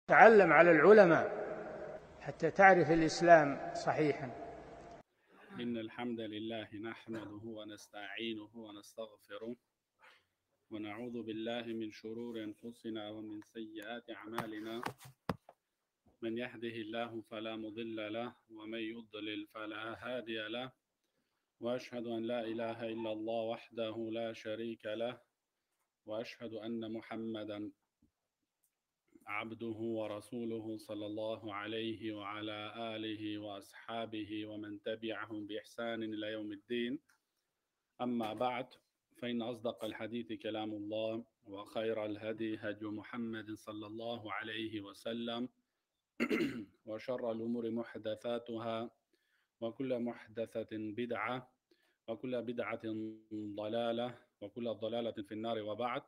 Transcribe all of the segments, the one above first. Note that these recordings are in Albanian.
تعلم على العلماء حتى تعرف الإسلام صحيحا. إن الحمد لله نحمده ونستعينه ونستغفره ونعوذ بالله من شرور أنفسنا ومن سيئات أعمالنا. من يهده الله فلا مضل له ومن يضلل فلا هادي له، وأشهد أن لا إله إلا الله وحده لا شريك له، وأشهد أن محمدا عبده ورسوله صلى الله عليه وعلى آله وأصحابه ومن تبعهم بإحسان إلى يوم الدين. أما بعد، فإن أصدق الحديث كلام الله، وخير الهدي هدي محمد صلى الله عليه وسلم، وشر الأمور محدثاتها، وكل محدثة بدعة، وكل بدعة ضلالة، وكل ضلالة في النار. وبعد.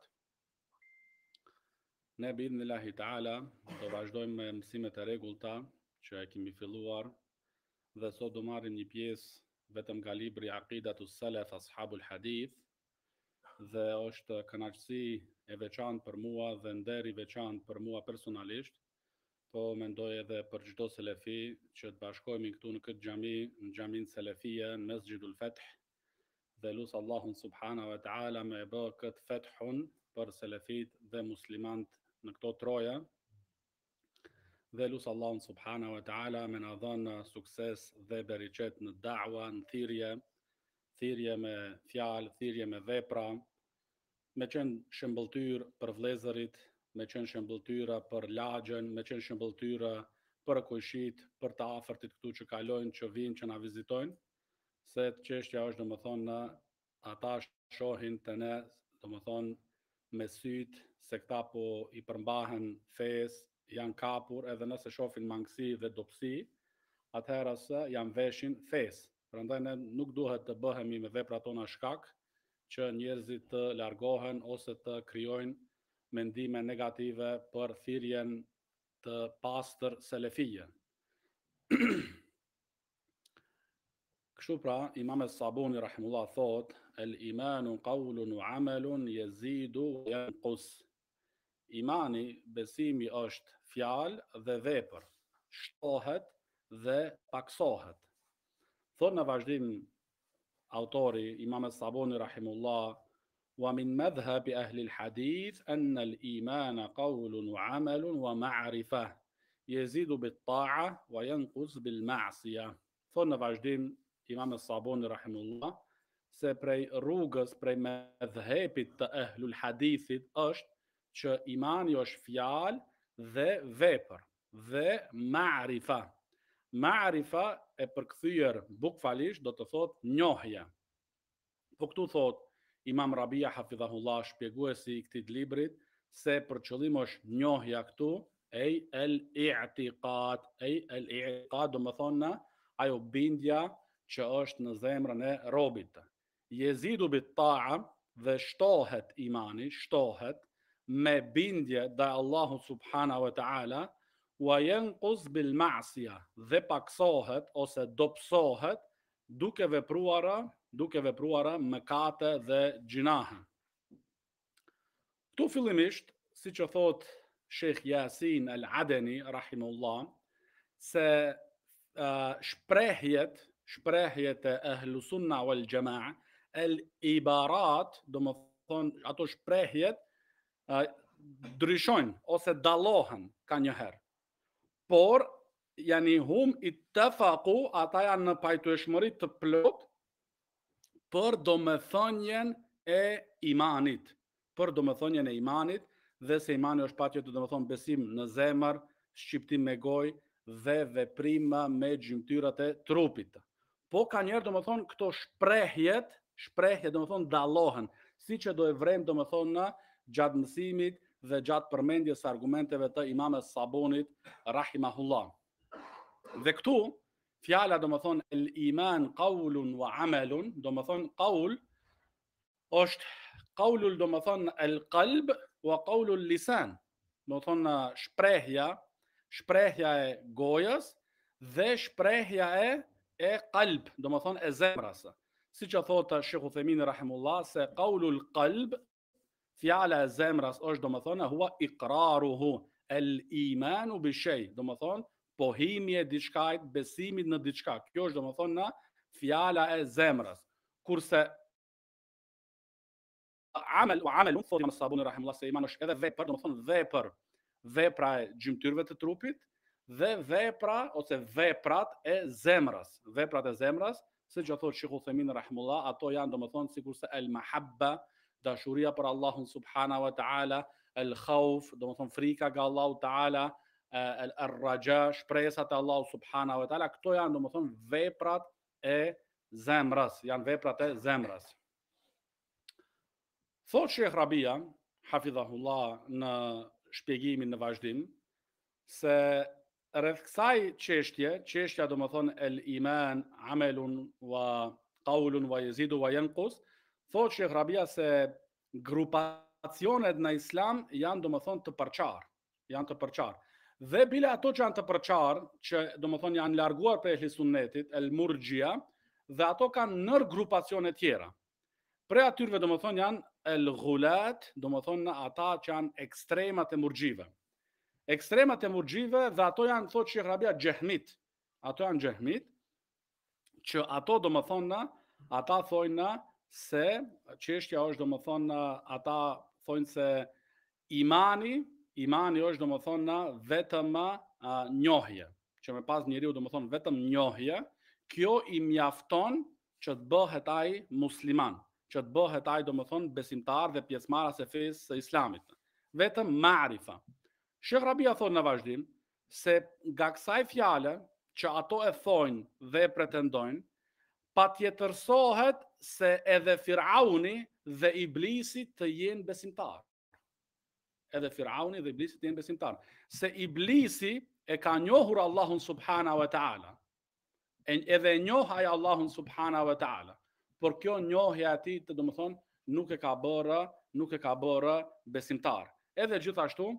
Ne bi'idhnillahi ta'ala do vazhdojmë me mësimet e rregullta që e kemi filluar, dhe sot do marrim një pjesë vetëm nga libri Aqidatus Salaf Ashabul Hadith, dhe është kënaqësi e veçantë për mua dhe nder i veçantë për mua personalisht, po mendoj edhe për çdo selefi që të bashkohemi këtu në këtë xhami, në xhamin selefie, në Mesjidul Fath, dhe lut Allahun subhanahu wa ta'ala me bë këtë fethun për selefit dhe muslimant në këto troja, dhe lut Allahun subhanahu wa ta'ala me na dhënë sukses dhe bereqet në da'wa, në thirrje me fjalë, thirrje me vepra, me qenë shembulltyr për vëllezërit, me qenë shembulltyra për lagjën, me qenë shembulltyra për kushit, për të afërtit këtu që kalojnë, që vinë, që na vizitojnë, se çështja është domethënë ata shohin të ne, domethënë me syt se këta po i përmbahen fes, janë kapur, edhe nëse shohin mangësi dhe dobësi, atëherë se janë veshin fes. Prandaj ne nuk duhet të bëhemi me veprat tona shkak që njerëzit të largohen ose të krijojnë mendime negative për thirrjen të pastër selefie. Kështu pra, Imam Sabuni rahimullah thot: El imanu qaulun wa amalun yazidu wa yanqus. Imani, besimi është fjalë dhe vepër, shtohet dhe paksohet. Thot në vazhdim autori Imam Sabuni rahimullah: wa min madhhabi ahli al-hadith anna al-imana qaulun wa amalun wa ma'rifah yazidu bit-ta'a wa yanqus bil-ma'siyah. Thot në vazhdim Imam Sabuni rahimullah se prej rrugës, prej medhhepit të ahlul hadithit është që imani është fjalë dhe vepër dhe ma'rifa. Ma'rifa e përkthyer bukfalisht do të thot njohja. Po këtu thot Imam Rabia hafidhahullah, shpjeguesi i këtij librit, se për qëllim është njohja këtu el-i'tiqad, el-i'tiqad do të thonë ajo bindja që është në zemrën e robit. Yezidu bit ta'a, dhe shtohet imani, shtohet me bindje dhe Allahu subhanahu wa ta'ala, wa yanqus bil ma'siyah, dhe paksohet ose dobësohet duke vepruara mëkate dhe gjinahe. Këtu fillimisht, siç e thot Sheikh Yasin al-Adeni rahimullah, se shprehjet e ahlu sunna wal jamaa, el ibarat, do më thonë ato shprehjet ndryshojnë ose dallohen ka njëherë. Por yani hum ittafaqu, ata janë në pajtueshmëri të plot për domethënien e imanit, dhe se imani është patjetër domethënë besim në zemër, shqiptim me gojë dhe veprim me gjymtyrat e trupit. Po ka njerë domethënë këto shprehje domethënë dallohen, siç e do e vrem domethënë gjatë mësimit dhe gjatë përmendjes së argumenteve të Imam Sabunit rahimahullah. Dhe këtu fjala domethënë el iman qaulun wa amalun, domethënë qaul është qaulul domethënë el qalb wa qaulul lisan, domethënë shprehja e gojës dhe shprehja e qalb, domethënë e zemrës. Siç e thotë Sheikh Uthaymin rahimullah, se qaulul qalb, fjala e zemrës është domethënë huwa iqraruhu, el-imanu bi shay, do më thonë pohimi e diçkajt, besimit në diçka. Kjo është do më thonë në fjala e zemrës. Kurse amelun, thotë Imam Sabuni rahimullah se iman është edhe vepër, do më thonë vepra e gjymtyrëve të trupit dhe vepra ose veprat e zemrës. Veprat e zemrës, siç e thotë Sheikh Uthaymin rahimullah, ato janë do më thonë sikurse el-mahabba, dashuria për Allahun subhanahu wa taala, el-khawf, do më thonë frika nga Allahu taala, el-raja, shpresat e Allahu subhanahu wa taala. Këto janë do më thonë veprat e zemrës, janë veprat e zemrës. Thot Sheikh Rabia, hafidhahullah, në shpjegimin në vazhdim, se rreth kësaj çështja do më thonë el-iman, amelun wa qaulun wa yazidu wa yanqus, thot Sheikh Rabia se grupacionet në islam janë do më thonë të përqarë. Dhe bile ato që janë të përqarë, që do më thonë janë larguar për ehli sunnetit, el-murgjia, dhe ato kanë nër grupacione tjera. Pre atyre do më thonë janë el-ghulat, do më thonë ata që janë ekstremat e murgjive. Ekstremat e murgjive dhe ato janë, thot Sheikh Rabia, gjehmit. Ato janë gjehmit, që ato do më thonë, ata thojnë se, çështja është do më thonë, ata thojnë se imani është do më thonë vetëm njohje. Që me pas njeriu do më thonë vetëm njohje, kjo i mjafton që të bëhet ai musliman, që të bëhet ai do më thonë besimtar dhe pjesëmarrës e fesë së islamit. Vetëm ma'rifa. Sheikh Rabia thonë në vazhdim se nga kësaj fjale që ato e thojnë dhe pretendojnë, patjetërsohet se edhe Firauni dhe Iblisi të jenë besimtar. Edhe Firauni dhe Iblisi të jenë besimtar. Se Iblisi e ka njohur Allahun subhanahu wa ta'ala. Edhe njoh ai Allahun subhanahu wa ta'ala. Por kjo njohja e atij të do më thonë nuk e ka bërë besimtar. Edhe gjithashtu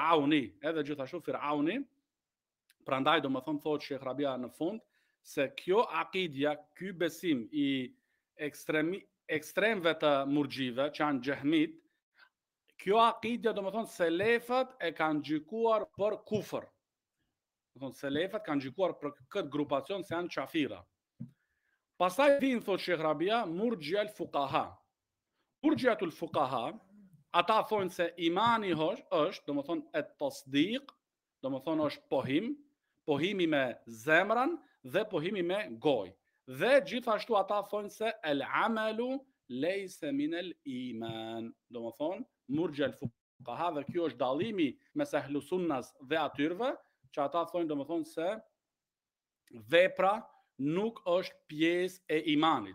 Firauni, prandaj do më thonë thotë Sheikh Rabia në fund, se kjo akidja, ky besim i ekstremve të murgjive, që janë gjehmit, kjo akidja do më thonë selefat e kanë gjykuar për kufër. Selefat kanë gjykuar për këtë grupacion se janë qafira. Pastaj vinë, thotë Sheikh Rabia, murgjia al-fuqaha. Murgjia al-fuqaha, ata thonë se imani është, do më thonë et tasdiq, do më thonë është pohimi me zemrën dhe pohimi me gojë. Dhe gjithashtu ata thonë se el-amalu lejse min el-iman. Do më thonë, murgjia al-fuqaha, dhe kjo është dallimi mes ahlu sunnas dhe atyrve, që ata thonë do më thonë se vepra nuk është pjesë e imanit.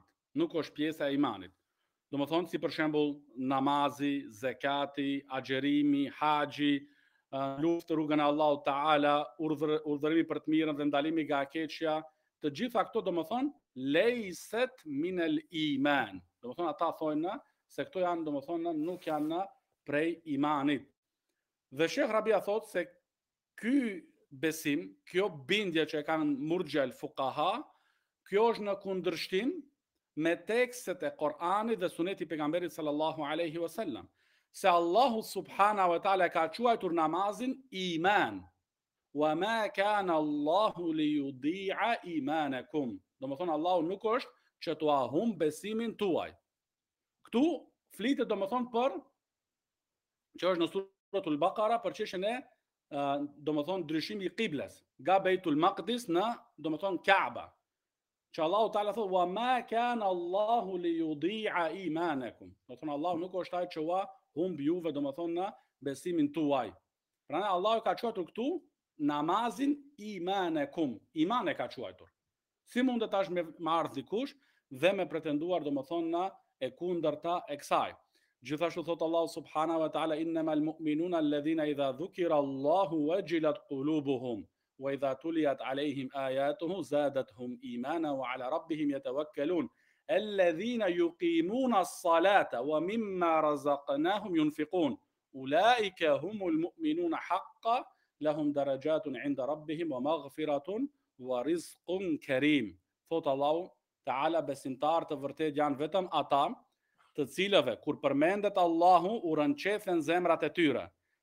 Do më thonë si për shembull namazi, zekati, agjerimi, haxhi, luftë rrugën e Allahut Taala, urdhërimi për të mirën dhe ndalimi nga e keqja, të gjitha këto do më thonë lejset min el iman. Do më thonë ata thonë se këto janë do më thonë nuk janë prej imanit. Dhe Sheikh Rabia thotë se ky besim, kjo bindje që e kanë murgjia al-fuqaha, kjo është në kundërshtim me tekstet e Koranit dhe suneti pejgamberit sallallahu alaihi wasallam. Se Allahu subhanahu wa taala ka quajtur namazin iman. Wa ma kana Allahu li yudi'a imanakum. Do më thonë Allahu nuk është që t'u humb besimin tuaj. Këtu flitet do më thonë për që është në suratul Baqara për çështjen e do më thonë ndryshimi i qibles nga Beitul Maqdis në do më thonë Kaaba. Që Allahu Ta'ala thotë wa ma kana Allahu li yudi'a imanakum. Do thonë Allahu nuk është ai që ua humb juve do më thonë në besimin tuaj. Prandaj Allahu ka quajtur këtu namazin imanakum. Iman e ka quajtur. Si mundet tash me ardh dikush dhe me pretenduar do më thonë në e kundërta e kësaj. Gjithashtu thotë Allahu subhanahu wa ta'ala innamal mu'minuna alladhina idha dhukira Allahu wajilat qulubuhum. وإذا تليت عليهم آياته زادتهم إيمانا وعلى ربهم يتوكلون الذين يقيمون الصلاة ومما رزقناهم ينفقون أولئك هم المؤمنون حقا لهم درجات عند ربهم ومغفرة ورزق كريم. Thot Allahu Taala besimtar të vërtet janë vetëm ata të cilëve kur përmendet Allahu u rënqethen zemrat e tyre,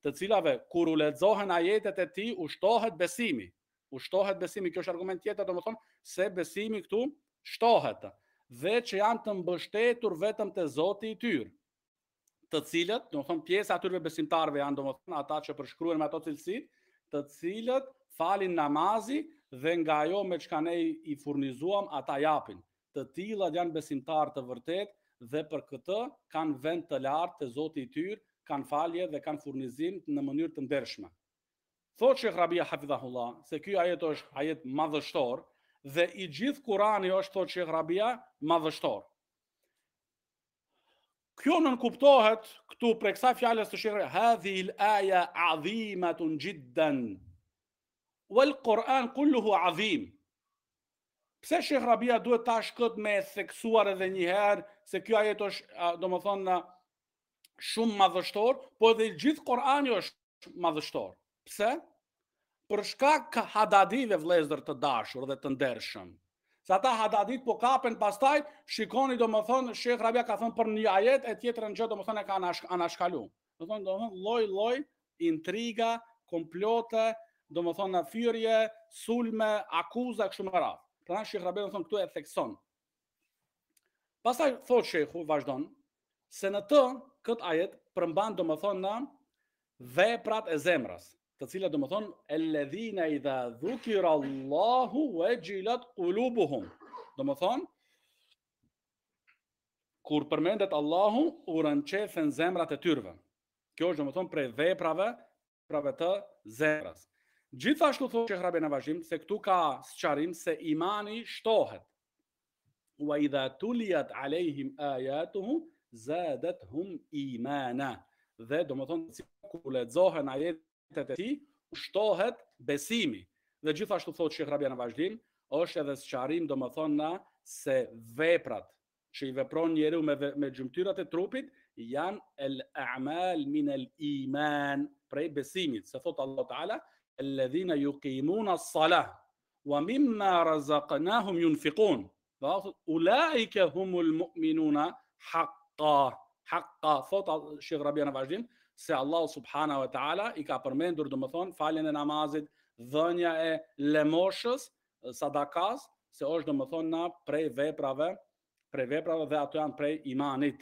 të cilave kur u lexohen ajetet e tij ushtohet besimi. Ushtohet besimi, kjo është argument tjetër, domethënë se besimi këtu shtohet dhe që janë të mbështetur vetëm te Zoti i tyre, të cilët, domethënë pjesa e atyre besimtarëve janë domethënë ata që përshkruhen me ato cilësi, të cilët falin namazi dhe nga ajo me çka ne i furnizuam ata japin. Të tillët janë besimtarë të vërtet dhe për këtë kanë vend të lartë te Zoti i tyre, kanë falje dhe kanë furnizim në mënyrë të ndershme. Thotë Sheikh Rabia hafidhahullah se ky ajet është ajet madhështor dhe i gjithë Kurani është, thotë Sheikh Rabia, madhështor. Kjo nën kuptohet këtu për kësaj fjalës të Sheikh Rabia, hadhihi al-aya azimatun jiddan wal Quran kulluhu azim. Pse Sheikh Rabia duhet tash këtë me theksuar edhe një herë se ky ajet është domethënë shumë madhështor, po edhe gjithë Kurani është madhështor. Pse? Për shkak hadadive vëllezër të dashur dhe të ndershëm. Se ata hadadit po kapen pastaj, shikoni domethënë Sheikh Rabia ka thënë për një ajet e tjetrën gjë domethënë e ka anashkalu. Domethënë lloj intriga, komplote, domethënë fyrje, sulme, akuza kështu me radhë. Prandaj Sheikh Rabia domethënë këtu e thekson. Pastaj thotë Sheikhu, vazhdon, se në këtë ajet përmban domethënë veprat e zemrës, të cilat domethënë alladhina idha dhukira Allahu wajilat qulubuhum. Domethënë kur përmendet Allahu u rënqefen zemrat e tyre. Kjo është domethënë prej veprave të zemrës. Gjithashtu thotë Sheikh Rabia në vazhdim se këtu ka sqarim se imani shtohet. Wa idha tuliyat alehim ayatuhu zadatuhum imana. Dhe domethënë kur lexohen ajetet e tij shtohet besimi. Dhe gjithashtu thotë Sheikh Rabia në vazhdim, është edhe sqarim domethënë se veprat që i vepron njeriu me gjymtyrat e trupit janë el-a'mal min el-iman, prej besimit. Se thotë Allah Taala, alladhina yuqimuna as-salah wa mimma razaqnahum yunfiqun. Dhe ulaika humul mu'minuna haqqan. Thotë Sheikh Rabia në vazhdim se Allah subhanahu wa taala i ka përmendur domethënë faljen e namazit, dhënia e lemoshës, sadakas, se është domethënë prej veprave dhe ato janë prej imanit.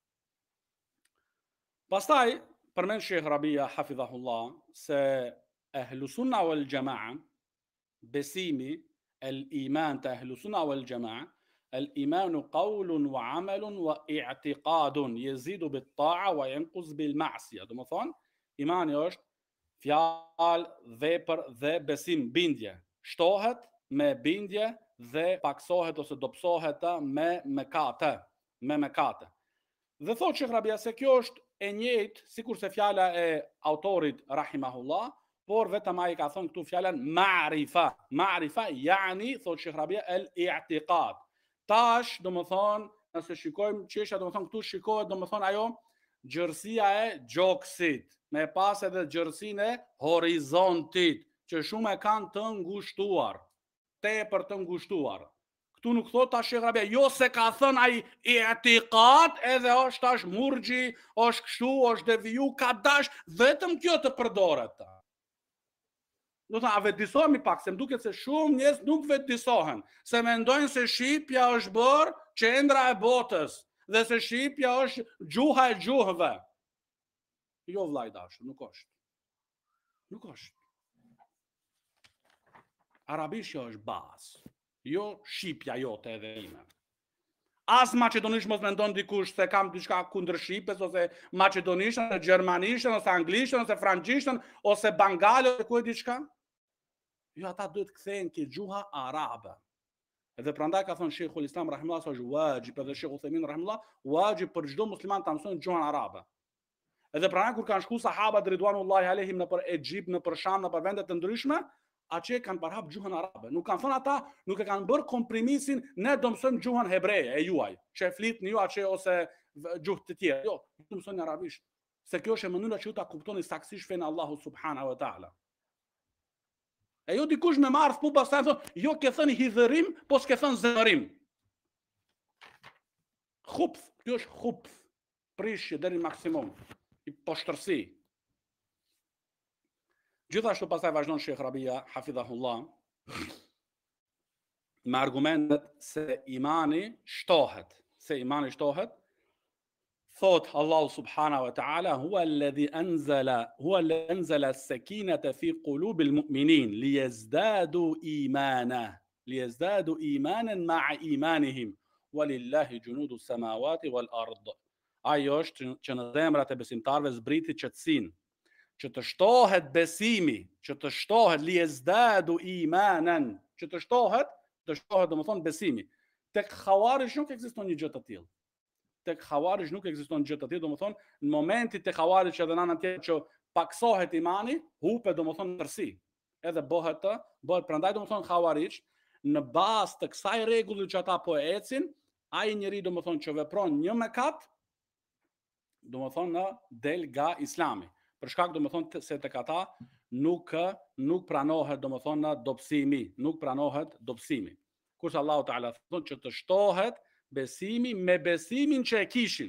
Pastaj përmend Sheikh Rabia hafidhahullah se ahlus sunna wal jamaa, besimi, el-iman të ahlus sunna wal jamaa, الإيمان قول وعمل واعتقاد يزيد بالطاعة وينقص بالمعصية. Domethënë, imani është fjalë, vepër dhe besim, bindje. Shtohet me bindje dhe paksohet ose dobësohet me mëkate. Dhe thotë Sheikh Rabia se kjo është e njëjtë sikur se fjala e autorit rahimahullah, por vetëm ai ka thënë këtu fjalën ma'rifa. Ma'rifa yani, thotë Sheikh Rabia, el-i'tiqad. Tash, domethënë, nëse shikojmë çështja, domethënë këtu shikohet domethënë ajo gjërësia e gjoksit, me pas edhe gjërësinë e horizontit, që shumë e kanë të ngushtuar, tepër të ngushtuar. Këtu nuk thot tash Sheikh Rabia, jo se ka thënë ai i'tiqad, edhe është tash murxhi, është kështu, është deviju, ka dash vetëm kjo të përdoret. Do të vetëdisohemi pak, se më duket se shumë njerëz nuk vetëdisohen, se mendojnë se shqipja është bërë qendra e botës dhe se shqipja është gjuha e gjuhëve. Jo vllai dashur, nuk është. Nuk është. Arabishtja është bazë, jo shqipja jote edhe ime. As maqedonisht mos mendon dikush se kam diçka kundër shqipes, ose maqedonishtën, ose gjermanishtën, ose anglishtën, ose frangjishtën, ose bangale, ose ku e diçka. Jo, ata duhet kthehen ke gjuha arabe. Edhe prandaj ka thënë Sheikhul Islam rahimahullah, është wajib, edhe Sheikh Uthaymin rahimahullah, wajib për çdo musliman ta mësojë gjuhën arabe. Edhe prandaj kur kanë shku sahabat ridwanullahi alehim nëpër Egjipt, nëpër Sham, nëpër vende të ndryshme, atje kanë parhap gjuhën arabe. Nuk kanë thënë ata, nuk e kanë bërë komprimisin, ne do mësojmë gjuhën hebreje e juaj, që flitni ju atje ose gjuhë të tjera. Jo, do mësojnë arabisht. Se kjo është mënyra që ju ta kuptoni saktësisht fen Allahu subhanahu wa taala. E jo dikush me marrë spu pastaj thonë, jo ke thënë hidhërim, po s'ke thënë zemërim. Khubth, kjo është khubth. Prishje deri në maksimum. I poshtërsi. Gjithashtu pastaj vazhdon Sheikh Rabia hafidhahullah me argumentet se imani shtohet. Thot Allahu subhanahu wa ta'ala huwa alladhi anzala as-sakinata fi qulubi al-mu'minin liyazdadu imanan ma'a imanihim walillahi junudu as-samawati wal ard. Ajo është që në zemrat e besimtarëve zbriti qetësinë, që të shtohet besimi, që të shtohet liyazdadu imanan, që të shtohet domethënë besimi. Tek Khawarij nuk ekziston një gjë të tillë. Tek Khawarij nuk ekziston gjë të tillë, domethënë në momentin te Khawarij që edhe në anën tjetër që paksohet imani, hupet domethënë në tërësi. Edhe bëhet prandaj domethënë Khawarij në bazë të kësaj rregulli që ata po ecin, ai njeri domethënë që vepron një mëkat, domethënë del nga Islami. Për shkak domethënë se tek ata nuk pranohet domethënë dobësimi, Kurse Allahu Teala thonë që të shtohet besimi me besimin që e kishin.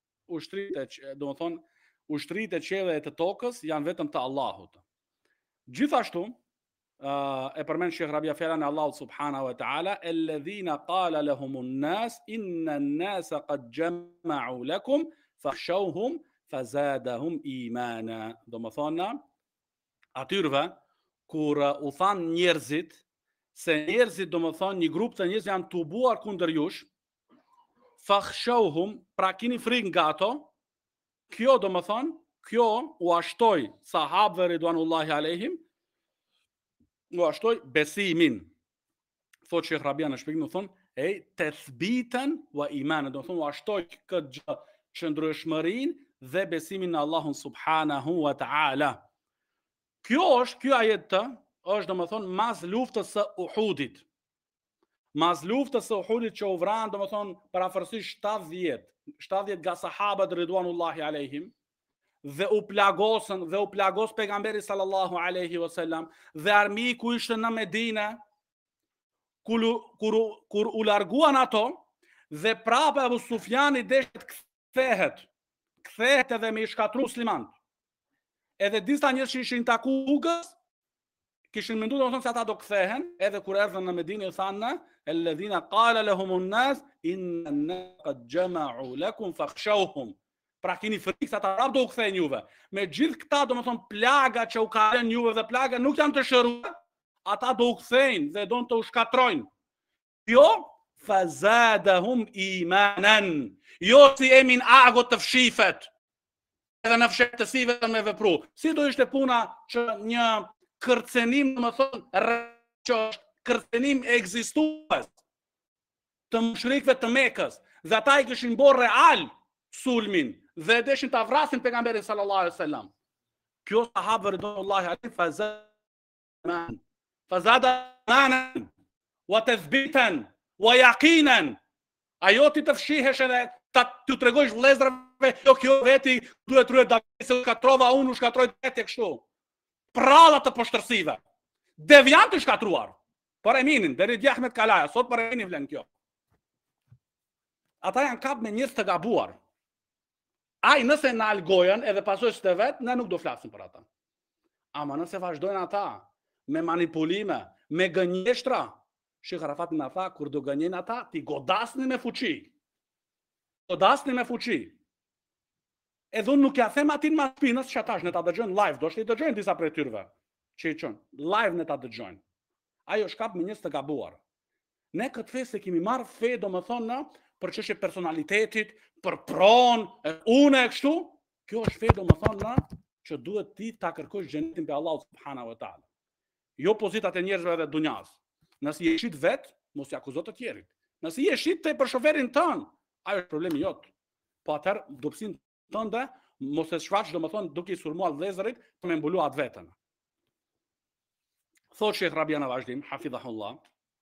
Ushtrit e qiellit e të tokës janë vetëm të Allahut. Gjithashtu e përmend Sheikh Rabia fjalën e Allahut subhanahu wa ta'ala, alladhina qala lahumun nas inna an-nasa qad jama'u lakum fakhshawhum fazadahum imana. Domethënë atyrve kur u than njerëzit se njerëzit domethënë një grup të njerëz janë tubuar kundër jush, fakhshawhum, pra kini frikë nga ato. Kjo u ashtoi sahabëve ridwanullahi alehim, u ashtoi besimin. Thot Sheikh Rabia në shpjegim, thonë tathbitan wa imanan, do thonë u ashtoi këtë qëndrueshmërinë dhe besimin në Allahun subhanahu wa ta'ala. Kjo ajet është domethënë mas luftës së Uhudit. Mas luftës së Uhudit që u vranë domethënë parafërsisht 70 nga sahabët ridwanullahi alehim, dhe u plagos pejgamberi sallallahu alaihi wasallam dhe armiku ishte në Medinë, kur u larguan ato dhe prapë Abu Sufjani deshet kthehet edhe me i shkatru muslimanët. Edhe disa njerëz që ishin taku rrugës kishin menduar domethënë se ata do kthehen, edhe kur erdhën në Medinë i thanë alladhina qala lahumun nas inna an-nas qad jama'u lakum fakhshawhum. Pra keni frikë se ata prapë do u kthejnë juve. Me gjithë këta domethënë plaga që u kanë juve dhe plaga nuk janë të shëruar, ata do u kthejnë dhe do të u shkatrojnë. Jo, fazadahum imanan. Jo si emin ago të fshifet. Edhe në fshehtësive me vepru. Si do ishte puna që një kërcenim, domethënë, që është kërcenim ekzistues të mushrikëve të Mekës, dhe ata i kishin bërë real sulmin dhe deshin ta vrasin pejgamberin sallallahu alaihi wasallam. Kjo sahabë ridwanullahi alaihim fazada wa tathbitan wa yaqinan. Ajo ti të fshihesh edhe të tregojsh vëllezërve, jo kjo veti duhet rryet se u shkatrova unë, u shkatroj vetë kështu. Pralla të poshtërsive. Deviant të shkatruar. Por Eminin, deri di Ahmed Kalaja, sot për Eminin vlen kjo. Ata janë kap me njerëz të gabuar. Ai nëse na algojën edhe pasojë të vet, ne nuk do flasim për ata. Ama nëse vazhdojnë ata me manipulime, me gënjeshtra, Sheikh Arafati na tha, kur do gënjejnë ata, ti godasni me fuqi. Godasni me fuqi. Edhe unë nuk ja them atin ma shpinës që atash në ta dëgjojnë live, do shtë i dëgjojnë disa prej tyrve, që i qënë, live në ta dëgjojnë. Ajo shkap me njës të gabuar. Ne këtë fe se kemi marrë fe, do më thonë, për çështje personalitetit, për pronë, une e kështu, kjo është fe, do më thonë, që duhet ti ta kërkosh xhenetin pe Allahu subhanahu wa taala. Jo pozitat e njerëzve dhe dunjas. Nëse je shit vet, mos i akuzo të tjerit. Nëse je shit te për shoferin tën, ajo është problemi jot. Po atëherë dobësinë tënde mos e shfaq, domethënë duke i sulmuar vëllezërit për me mbulu atë vetën. Thot Sheikh Rabia në vazhdim, hafidhahullah,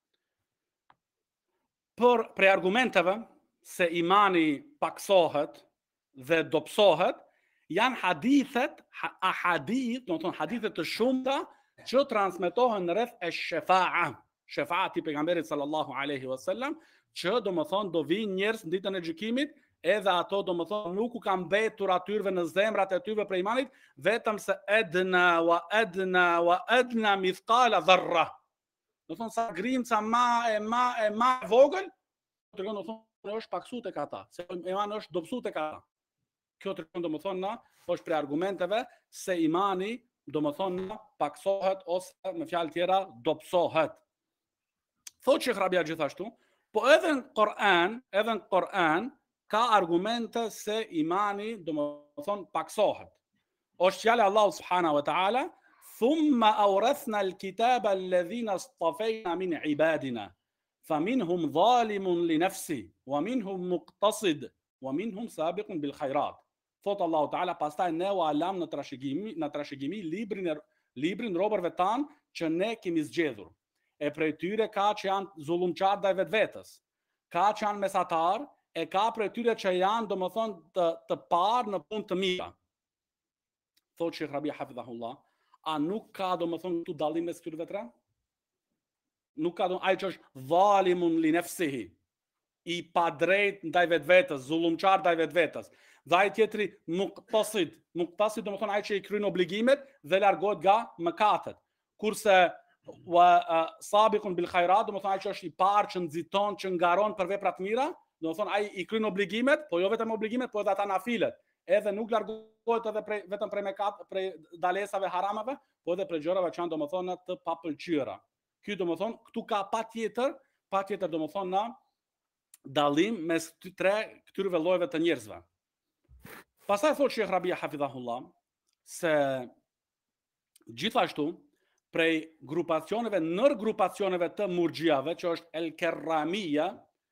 për prej argumenteve se imani paksohet dhe dobësohet, janë hadithet, domethënë hadithet të shumta që transmetohen rreth e shefa'a. Shefaati pejgamberit sallallahu alaihi wasallam, që domethënë do vinë njerëz në ditën e gjykimit edhe ato domethënë nuk u kanë mbetur atyre në zemrat e tyre për imanit, vetëm se edna wa edna mithqala dharra. Do thonë sa grimca ma e vogël, tregon do thonë është paksu tek ata, se imani është dobësu tek ata. Kjo tregon domethënë na është për argumenteve se imani domethënë paksohet ose me fjalë tjera dobësohet. Thotë Sheikh Rabia gjithashtu, po edhe në Kur'an ka argumente se imani domethënë paksohet. Është fjala Allahu subhanahu wa taala, thumma awrathna al-kitaba alladhina istafayna min ibadina faminhum zalimun li nafsi wa minhum muqtasid wa minhum sabiqun bil khairat. Thot Allahu taala, pastaj ne u alam në trashëgimi librin robërve tan që ne kemi zgjedhur. E prej tyre ka që janë zullumçar ndaj vetvetes, ka që janë mesatar, e ka prej tyre që janë domethënë të parë në punë të mira. Thot Sheikh Rabia hafidhahullah, a nuk ka domethënë këtu dallim mes këtyre tre? Nuk ka ai që është zalimun li nafsihi, i padrejt ndaj vetvetes, zullumçar ndaj vetvetes. Dhe ai tjetri muqtasid domethënë ai që i kryen obligimet dhe largohet nga mëkatet. Kurse sabiqun bil khairat, domethënë ai që është i parë që nxiton, që ngaron për vepra të mira, domethënë ai i kryen obligimet, po jo vetëm obligimet, po edhe ata nafilet. Edhe nuk largohet edhe vetëm prej mëkat, prej dalesave haramave, po edhe prej gjërave që janë domethënë të papëlqyera. Ky domethënë këtu ka patjetër domethënë na dallim mes këtyre llojeve të njerëzve. Pastaj thotë Sheikh Rabia hafidhahullah se gjithashtu prej nërgrupacioneve të murxhiave, që është el-kerramia,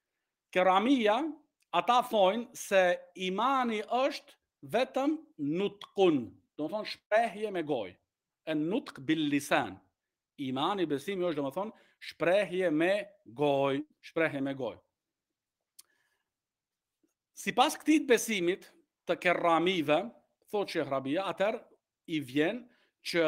ata thonë se imani është vetëm nutqun, do të thonë shprehje me gojë. En-nutq bil lisan. Imani, besimi është domethënë shprehje me gojë. Sipas këtij besimit të kerramive, thotë Sheikh Rabia, atëherë i vjen që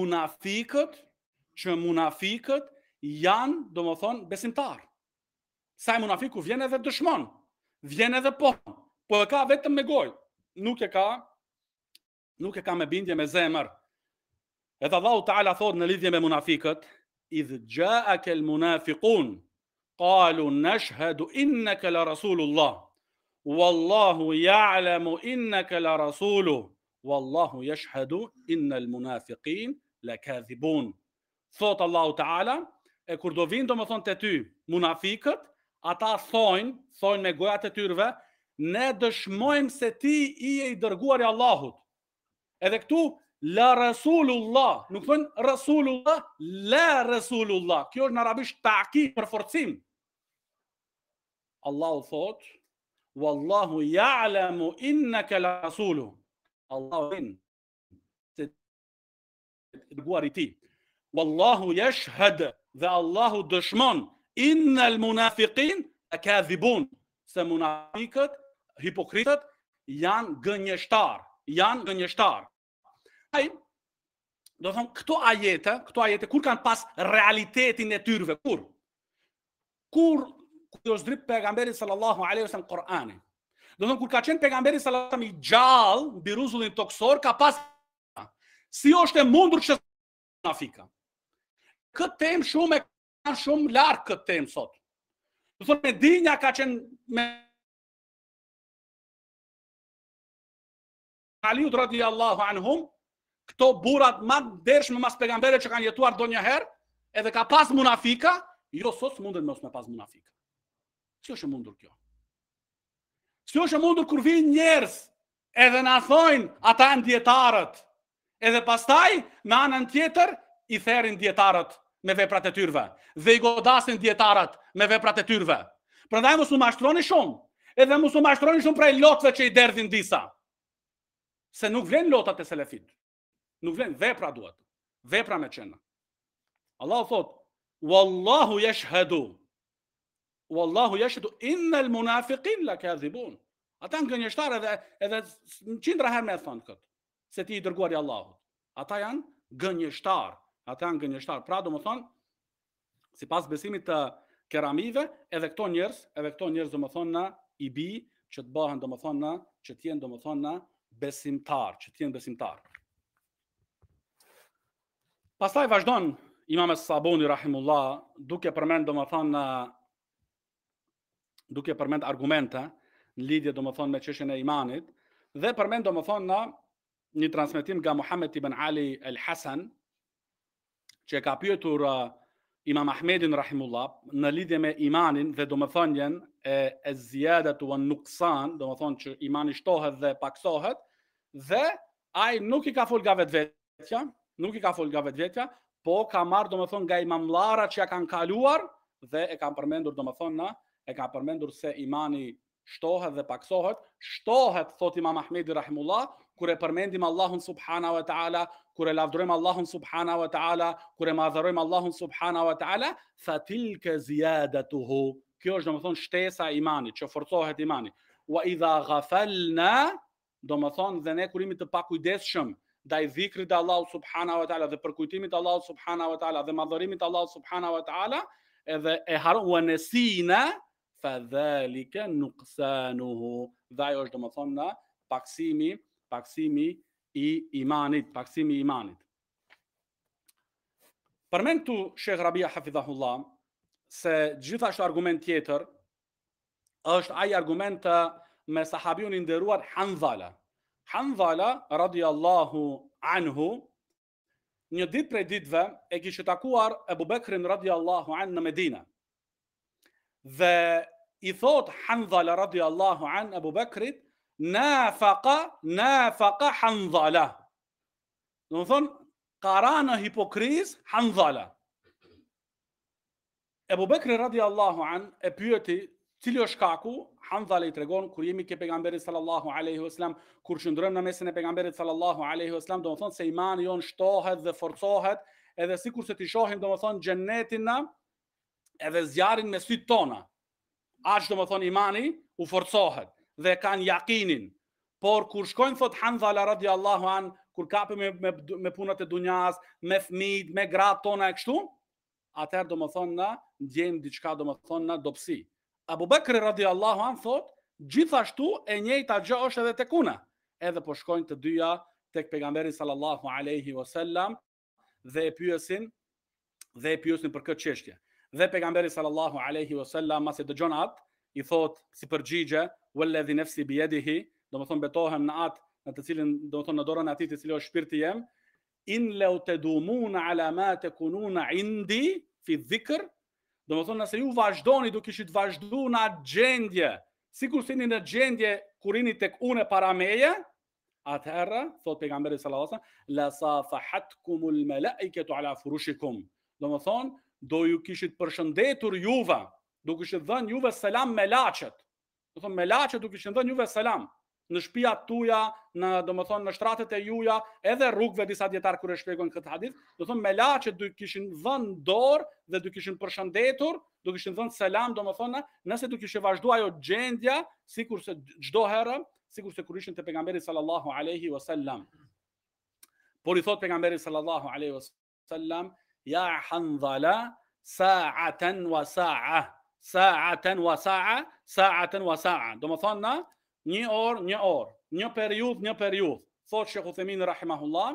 munafikët janë domethënë besimtar. Sa munafiku vjen edhe dëshmon, vjen edhe po e ka vetëm me gojë, nuk e ka me bindje me zemër. Edhe Allahu Taala thotë në lidhje me munafikët, idh ja'aka al-munafiqun qalu nashhadu innaka la rasulullah wallahu ya'lamu innaka la rasuluhu wallahu yashhadu innal munafiqin lakadhibun. Thot Allahu Taala, e kur do vinë domethënë te ty munafikët, ata thonë me gojat e tyre, ne dëshmojmë se ti je i dërguari i Allahut. Edhe këtu la rasulullah, nuk thonë rasulullah, la rasulullah. Kjo është në arabisht ta'kid, për forcim. Allahu thot, wallahu ya'lamu innaka la rasuluhu. Allahu din se dërguari i tij. Wallahu yashhad, dhe Allahu dëshmon, innal munafiqin lakadhibun, se munafiqët, hipokritët janë gënjeshtar. Ai do thonë këto ajete kur kanë pas realitetin e tyre, kur është drejt pejgamberit sallallahu alaihi wasallam Kur'ani. Do thonë kur ka qenë pejgamberi sallallahu alaihi wasallam i gjallë mbi rrezullin toksor, ka pas si është e mundur që munafika. Këtë temë shumë larg këtë temë sot. Do thonë Medinja ka qenë me Aliut radhiyallahu anhum, këto burrat më dershme mas pejgamberëve që kanë jetuar ndonjëherë, edhe ka pas munafika, jo sot s'mundet mos me pas munafika. Si është e mundur kjo? Si është e mundur kur vinë njerëz edhe na thojnë ata janë dietarët, edhe pastaj me anën tjetër i therrin dietarët me veprat e tyre dhe i godasin dietarët me veprat e tyre. Prandaj mos u mashtroni shumë, edhe mos u mashtroni shumë prej lotëve që i derdhin disa. Se nuk vlen lotat e selefit. Nuk vlen, vepra duhet. Vepra me qenë. Allahu thot, wallahu yashhadu innal munafiqin lakadhibun. Ata janë gënjeshtar edhe 100 herë më thon këtë, se ti i dërguari i Allahut. Ata janë gënjeshtar. Pra domethën, sipas besimit të keramive, edhe këto njerëz domethën na i bi që të bëhen domethënë që të jenë domethënë besimtar, që të jenë besimtar. Pastaj vazhdon Imam Sabuni rahimullah duke përmend domethënë duke përmend argumente në lidhje domethënë me çështjen e imanit dhe përmend domethënë një transmetim nga Muhammed ibn Ali al-Hasan që ka pyetur Imam Ahmedin rahimullah në lidhje me imanin dhe domethënien e ziyadatu wan nuqsan, domethënë që imani shtohet dhe paksohet, dhe ai nuk i ka fol nga vetvetja, po ka marrë domethënë nga imamllarët që ja kanë kaluar dhe e kanë përmendur domethënë se imani shtohet dhe paksohet. Shtohet, thot Imam Ahmedi rahimullah, kur e përmendim Allahun subhanahu wa taala, kur e lavdërojmë Allahun subhanahu wa taala, kur e madhërojmë Allahun subhanahu wa taala, fa tilka ziyadatuhu. Kjo është domethënë shtesa e imanit, që forcohet imani. Wa idha ghafalna, domethënë dhe ne kur jemi të pakujdesshëm ndaj dhikrit të Allahut subhanahu wa taala dhe përkujtimit të Allahut subhanahu wa taala dhe madhërimit të Allahut subhanahu wa taala, edhe e harron wa nesina fa dhalika nuqsanuhu. Dhe ajo është domethënë paksimi i imanit. Përmend tu Sheikh Rabia hafidhahullah se gjithashtu argument tjetër është ai argument me sahabiun i nderuar Hanzala. Hanzala radiallahu anhu një ditë prej ditëve e kishte takuar Abu Bekrin radiallahu anhu në Medinë. Dhe i thot Hanzala radiallahu anhu Abu Bekrit, nafaqa Hanzala. Do të thonë ka ranë hipokriz Hanzala. Abu Bekri radiallahu anhu e pyeti cili është shkaku. Hanzala i tregon kur jemi ke pejgamberit sallallahu alaihi wasallam, kur qëndrojmë në mesin e pejgamberit sallallahu alaihi wasallam, do të thonë se imani jon shtohet dhe forcohet, edhe sikur se ti shohim do të thonë xhenetin na edhe zjarrin me syt tona. Aq do të thonë imani u forcohet dhe kanë yakinin. Por kur shkojnë thot Hanzala radiallahu an, kur kapim me punat e dunjas, me fëmijët, me gratë tona e kështu, atëherë do të thonë na ndjejmë diçka do të thonë na dobësi. Abu Bekri radiallahu an thot, gjithashtu e njëjta gjë është edhe tek una. Edhe po shkojnë të dyja tek pejgamberi sallallahu alaihi wasallam dhe e pyesin për këtë çështje. Dhe pejgamberi sallallahu alaihi wasallam masi dëgjon atë, i thot si përgjigje, walladhi nafsi biyadihi, do të thonë betohem në atë në të cilin do të thonë në dorën e atij të cili është shpirti jem, in law tadumuna ala ma takununa indi fi dhikr. Do të thonë nëse ju vazhdoni duke kishit vazhdu në atë gjendje, sikur se jeni në gjendje kur jeni tek unë para meje, atëherë thot pejgamberi sallallahu alaihi wasallam, la safahatkumul malaikatu ala furushikum. Do të thonë do ju kishit përshëndetur juve, do kishit dhënë juve selam me laçet. Do thonë me laçet do kishin dhënë juve selam në shtëpiat tuaja, në shtratet e juaja, edhe rrugëve disa dietar kur e shpjegojnë këtë hadith, do thonë me laçet do kishin dhënë dorë dhe do kishin përshëndetur, do kishin dhënë selam, domethënë nëse do kishte vazhduar ajo gjendja, sikurse çdo herë, sikurse kur ishin te pejgamberi sallallahu alaihi wasallam. Por i thot pejgamberi sallallahu alaihi wasallam, ya Hanzala sa'atan wa sa'a, sa'atan wa sa'a, sa'atan wa sa'a. Domethënë një orë, një periudhë, thot Sheikh Uthaymin rahimahullah.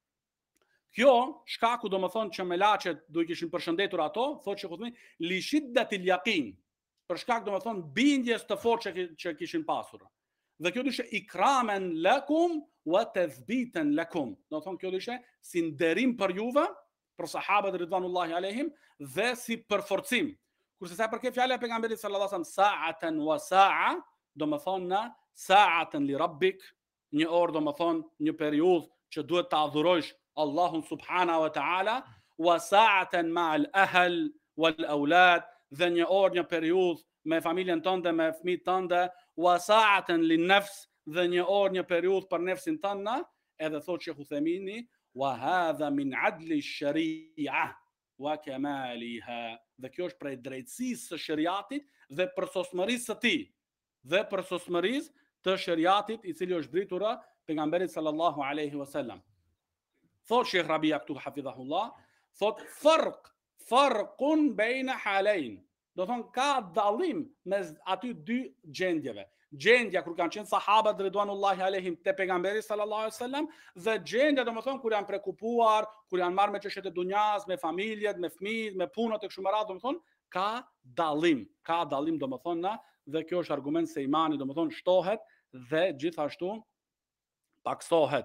Kjo shkaku do më thonë që me laçet do i kishin përshëndetur ato, thot Sheikh Uthaymin, li shiddatil yaqin, për shkak do më thonë bindjes të fortë që kishin pasur. Dhe kjo ishte ikramen lakum wa tathbitan lakum. Do të thonë kjo ishte si nderim për juve, për sahabët ridvanullahi alehim, dhe si përforcim. Kurse sa përket fjala e pejgamberit sallallahu alaihi wasallam, sa'atan wa sa'a, do më thonë na sa'atan li rabbik, një orë do më thonë një periudhë që duhet të adhurojsh Allahun subhanahu wa ta'ala, wa sa'atan ma'al ahl wal aulad, dhe një orë një periudhë me familjen tënde, me fëmijët tënde, wa sa'atan li nafs, dhe një orë një periudhë për nefsin tënde, edhe thot Sheikh Uthaymini, wa hadha min adli sharia wa kamaliha. Dhe kjo është prej drejtësisë së shariatit dhe përsosmërisë së tij, dhe përsosmërisë të shariatit i cili është zbritur pejgamberit sallallahu alaihi wasallam. Thot Sheikh Rabia këtu hafidhahullah, thot farqun baina halain. Do thon ka dallim mes aty dy gjendjeve. gjendja kur kanë qenë sahabët ridwanullahi alehim te pejgamberi sallallahu alaihi wasallam dhe gjendja domethënë kur janë prekupuar, kur janë marrë me çështjet e dunjas, me familjet, me fëmijët, me punët e kështu me radhë, domethënë ka dallim domethënë dhe kjo është argument se imani domethënë shtohet dhe gjithashtu paksohet.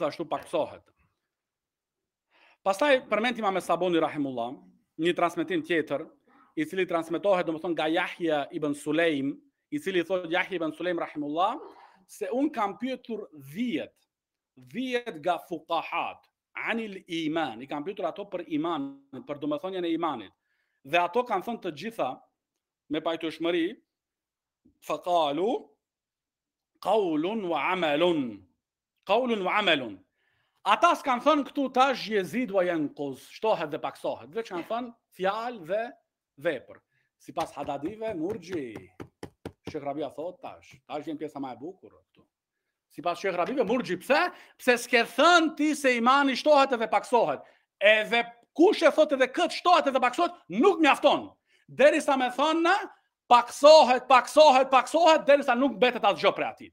Pastaj përmend Imam Sabuni rahimullah një transmetim tjetër i cili transmetohet domethënë nga Yahya ibn Sulejm, i cili thotë Yahya ibn Sulejm rahimullah se un kam pyetur 10 nga fuqahat anil iman, i kam pyetur ato për iman, për domethënien e imanit. Dhe ato kanë thënë të gjitha me pajtueshmëri faqalu qaulun wa amalun. Ata s'kan thënë këtu tash Jezid wa yanqus, shtohet dhe paksohet, veç kanë thënë fjalë dhe vepër. Sipas Hadadive, Murxhi, Sheikh Rabia thot tash vjen pjesa më e bukur këtu. Sipas Sheikh Rabive, Murxhi, pse s'ke thënë ti se imani shtohet edhe paksohet? Edhe kush e thotë edhe këtë shtohet edhe paksohet, nuk mjafton. Derisa më thonë paksohet derisa nuk mbetet asgjë prej atij.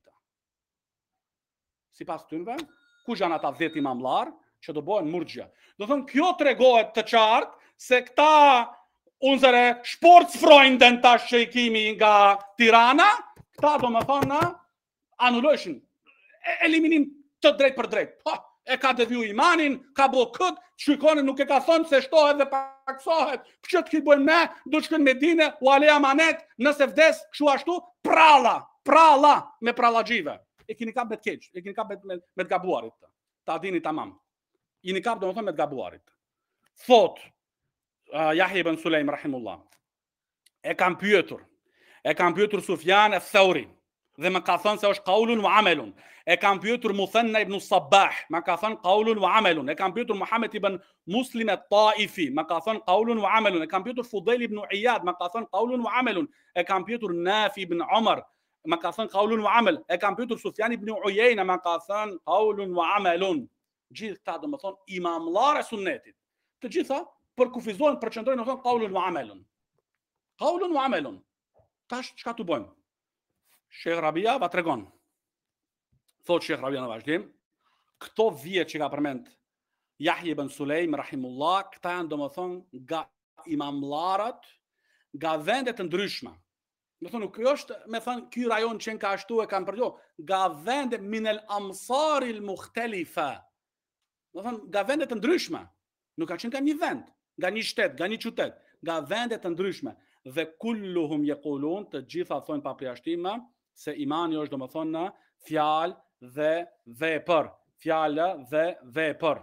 Sipas tyre, kush janë ata 10 imamllar që do bëhen Murxhia? Do thonë kjo tregohet të qartë se këta unsere sportsfreunden tash që i kimi nga Tirana, këta do më thonë anulojshin, eliminim të drejt për drejt. E ka deviju imanin, ka bo këtë, shikoni nuk e ka thonë se shtohet dhe paksohet, që të ki bojnë me, du që kënë Medine, u ale amanet, nëse vdes, kështu ashtu, pralla me prallagjive. E kini kap me të keq, e kini kap me të gabuarit. Ta dini tamam. I kini kap do më thonë me të gabuarit. Thot, Yahya ibn Sulejm rahimullah. E kam pyetur Sufjan e-Thauri dhe më ka thënë se është qaulun wa amalun. E kam pyetur Muthanna ibn Sabbah, më ka thënë qaulun wa amalun. E kam pyetur Muhammad ibn Muslim at-Taifi, më ka thënë qaulun wa amalun. E kam pyetur Fudail ibn Iyad, më ka thënë qaulun wa amalun. E kam pyetur Nafi ibn Umar, më ka thënë qaulun wa amal. E kam pyetur Sufjan ibn Uyayna, më ka thënë qaulun wa amalun. Gjithë këta do të thonë imamllar e sunnetit. Të gjitha përkufizohen, përqendrojnë në thonë qaulun wa amalun. Tash çka tu bëjmë? Sheikh Rabia va tregon. Thot Sheikh Rabia në vazhdim, këto 10 që ka përmend Yahya ibn Sulejm rahimullah, këta janë domethënë nga imamllarët nga vende të ndryshme. Do thonë ky është, me thënë, ky rajon që ka ashtu e kanë përgjohur, nga vende min el amsar al mukhtalifa. Do thonë nga vende të ndryshme. Nuk ka qenë nga një vend, nga një shtet, nga një qytet, nga vende të ndryshme. Dhe kulluhum yaqulun, të gjitha thonë pa përjashtim se imani është domethënë fjalë dhe vepër. Fjalë dhe vepër.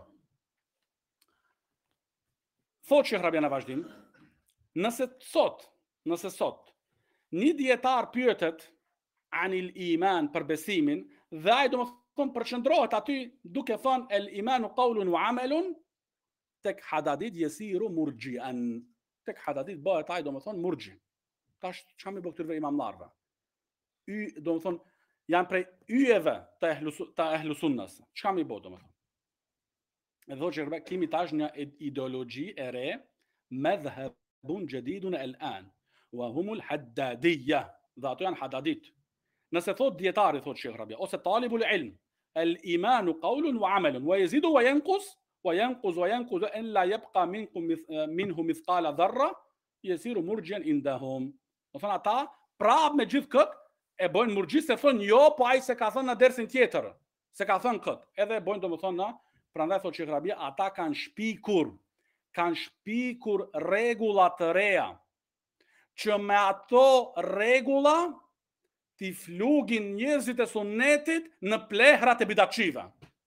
Thot Sheikh Rabia në vazhdim, nëse sot një dietar pyetet anil iman për besimin dhe ai domethënë përqendrohet aty duke thënë el imanu qaulun wa amalun, tek Hadadid yesiru murji'an. Tek Hadadid bëhet ai domethënë murxhi. Tash çka më bë këtyre imamllarëve? Domethënë janë prej yjeve të ehlu sunnas. Çka më bë domethënë? Edhe thotë që kimi tash një ideologji e re, madhhabun jadidun al-an, wa humul haddadiyya. Dhe ato janë hadadit. Nëse thot dietari, thot Sheikh Rabia, ose talibul ilm, al-imanu qawlun wa amalun, wa yazidu wa yanqus en la yabqa minhu mithqala dharra, yasiru murjian indahum. Do thonë ata prap me gjithë këtë e bojnë murxhi, se thonë jo, po ai se ka thënë në dersin tjetër, se ka thënë këtë. Edhe e bojnë domethënë, prandaj thot Sheikh Rabia, ata kanë shpikur rregulla të reja, që me ato rregulla t'i flugin njerëzit e sunnetit në plehrat e bidatçive.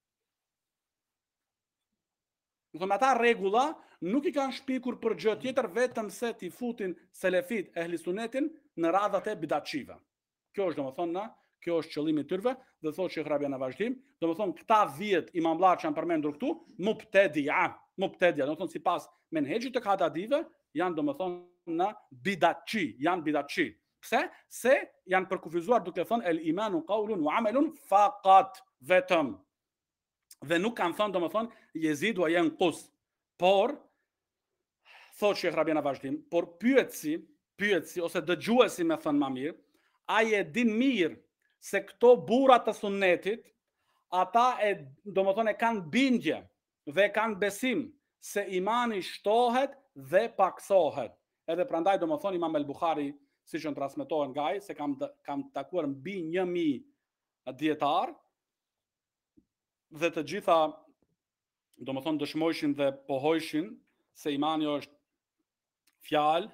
Me ata rregulla nuk I kanë shpikur për gjë tjetër vetëm se t'i futin selefit ehli sunnetin në radhat e bidatçive. Kjo është domethënë, kjo është qëllimi I tyre dhe thotë Sheikh Rabia në vazhdim, domethënë këta 10 imamllar që janë përmendur këtu, mubtedia, domethënë sipas menhexhit të Hadadive, janë domethënë bidatçi, Pse? Se janë përkufizuar duke thënë el imanu qaulun wa amalun faqat, vetëm. Dhe nuk kanë thënë domethënë yezid wa yanqus. Por thotë Sheikh Rabia në vazhdim, por pyetësi ose dëgjuesi, me thënë më mirë, ai e din mirë se këto burra të sunnetit, ata domethënë kanë bindje dhe kanë besim se imani shtohet dhe paksohet. Edhe prandaj domethënë Imam el-Bukhari, siç në transmetohen nga ai, se kam takuar mbi 1000 dietar dhe të gjitha domethënë dëshmojshin dhe pohojshin se imani është fjalë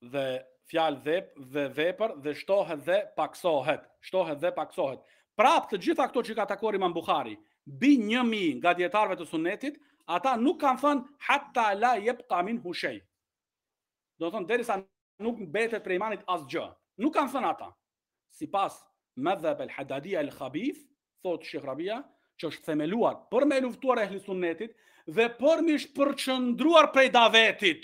dhe vepër dhe shtohet dhe paksohet. Shtohet dhe paksohet. Prap të gjitha këto që ka takuar Imam Bukhari, mbi 1000 nga dietarëve të sunnetit, ata nuk kanë thënë hatta la yabqa minhu shay. Do të thonë derisa nuk mbetet prej imanit asgjë. Nuk kanë thënë ata. Sipas madhhab al-Hadadia al-Khabith, thot Sheikh Rabia, që është themeluar për me luftuar ehli sunnetit dhe për mi shpërqendruar prej davetit.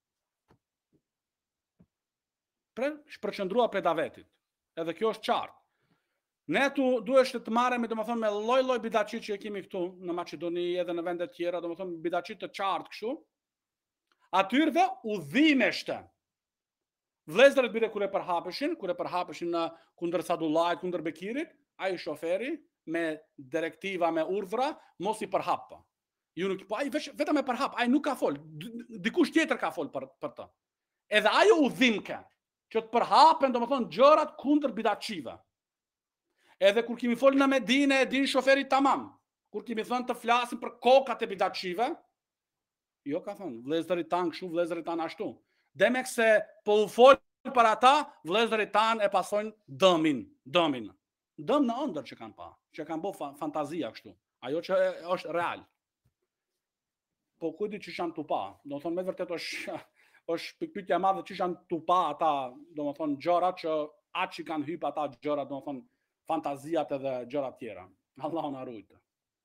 Shpërqendruar prej davetit. Edhe kjo është qartë. Ne duhesh të marremi domethënë me lloj-lloj bidaçit që kemi këtu në Maqedoni edhe në vende të tjera, domethënë bidaçit të qartë kështu. Atyrve udhimeshte. Vëllezërit bile kur e përhapeshin në kundër Sadullahit, kundër Bekirit, ai shoferi me direktiva, me urdhra, mos i përhap. Ju nuk po ai vetëm e përhap, ai nuk ka fol. Dikush tjetër ka fol për të. Edhe ajo udhimke që të përhapen domethënë gjërat kundër bidaçive. Edhe kur kemi fol në Medinë, e din shoferi tamam. Kur kemi thënë të flasim për kokat e bidaçive, jo ka thënë, vëllezërit tan kështu, vëllezërit tan ashtu. Demek se po u fol për ata, vëllezërit tan e pasojnë dëmin. Dëm në ëndër që kanë pa, që kanë bë fantazia kështu. Ajo që është real. Po kujt që janë tupa, do të thonë me vërtet është pyetja e madhe që janë tupa ata, do të thonë gjërat që atë që kanë hyp ata gjërat, do të thonë fantaziat edhe gjërat tjera. Allahu na ruajtë.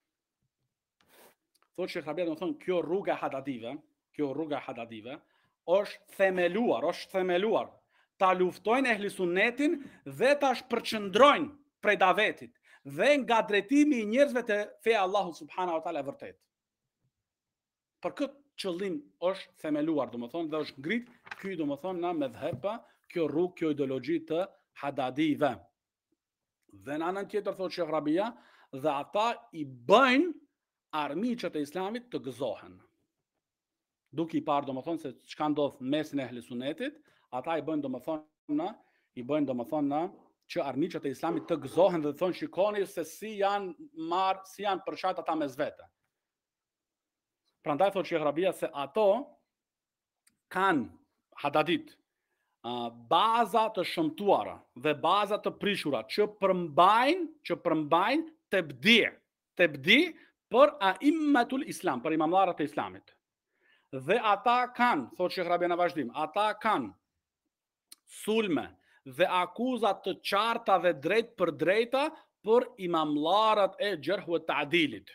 Thotë Sheikh Rabia, do të thonë kjo rruga e hadadive është themeluar ta luftojnë ehli sunnetin dhe ta shpërqendrojnë prej davetit dhe nga drejtimi i njerëzve te feja Allahu subhanahu wa taala e vërtet. Për këtë qëllim është themeluar, domethënë, dhe është ngrit ky domethënë në medhheba, kjo rrugë, kjo ideologji të hadadive. Dhe në anën tjetër thotë Sheikh Rabia, dhe ata i bëjnë armiqët e Islamit të gëzohen. Duke i parë domethënë se çka ndodh mesin e ehli sunnetit, ata i bëjnë domethënë që armiqët e Islamit të gëzohen dhe thonë shikoni se si janë përçat ata mes vete. Prandaj thotë Sheikh Rabia se ato kanë hadadit baza të shëmtuara dhe baza të prishura që përmbajnë tebdi për aimmatul Islam, për imamlarët e Islamit. Dhe ata kanë, thotë Sheikh Rabia në vazhdim, ata kanë sulme dhe akuzat të qarta dhe drejt për drejta për imamlarët e Jarh wa Ta'dilit.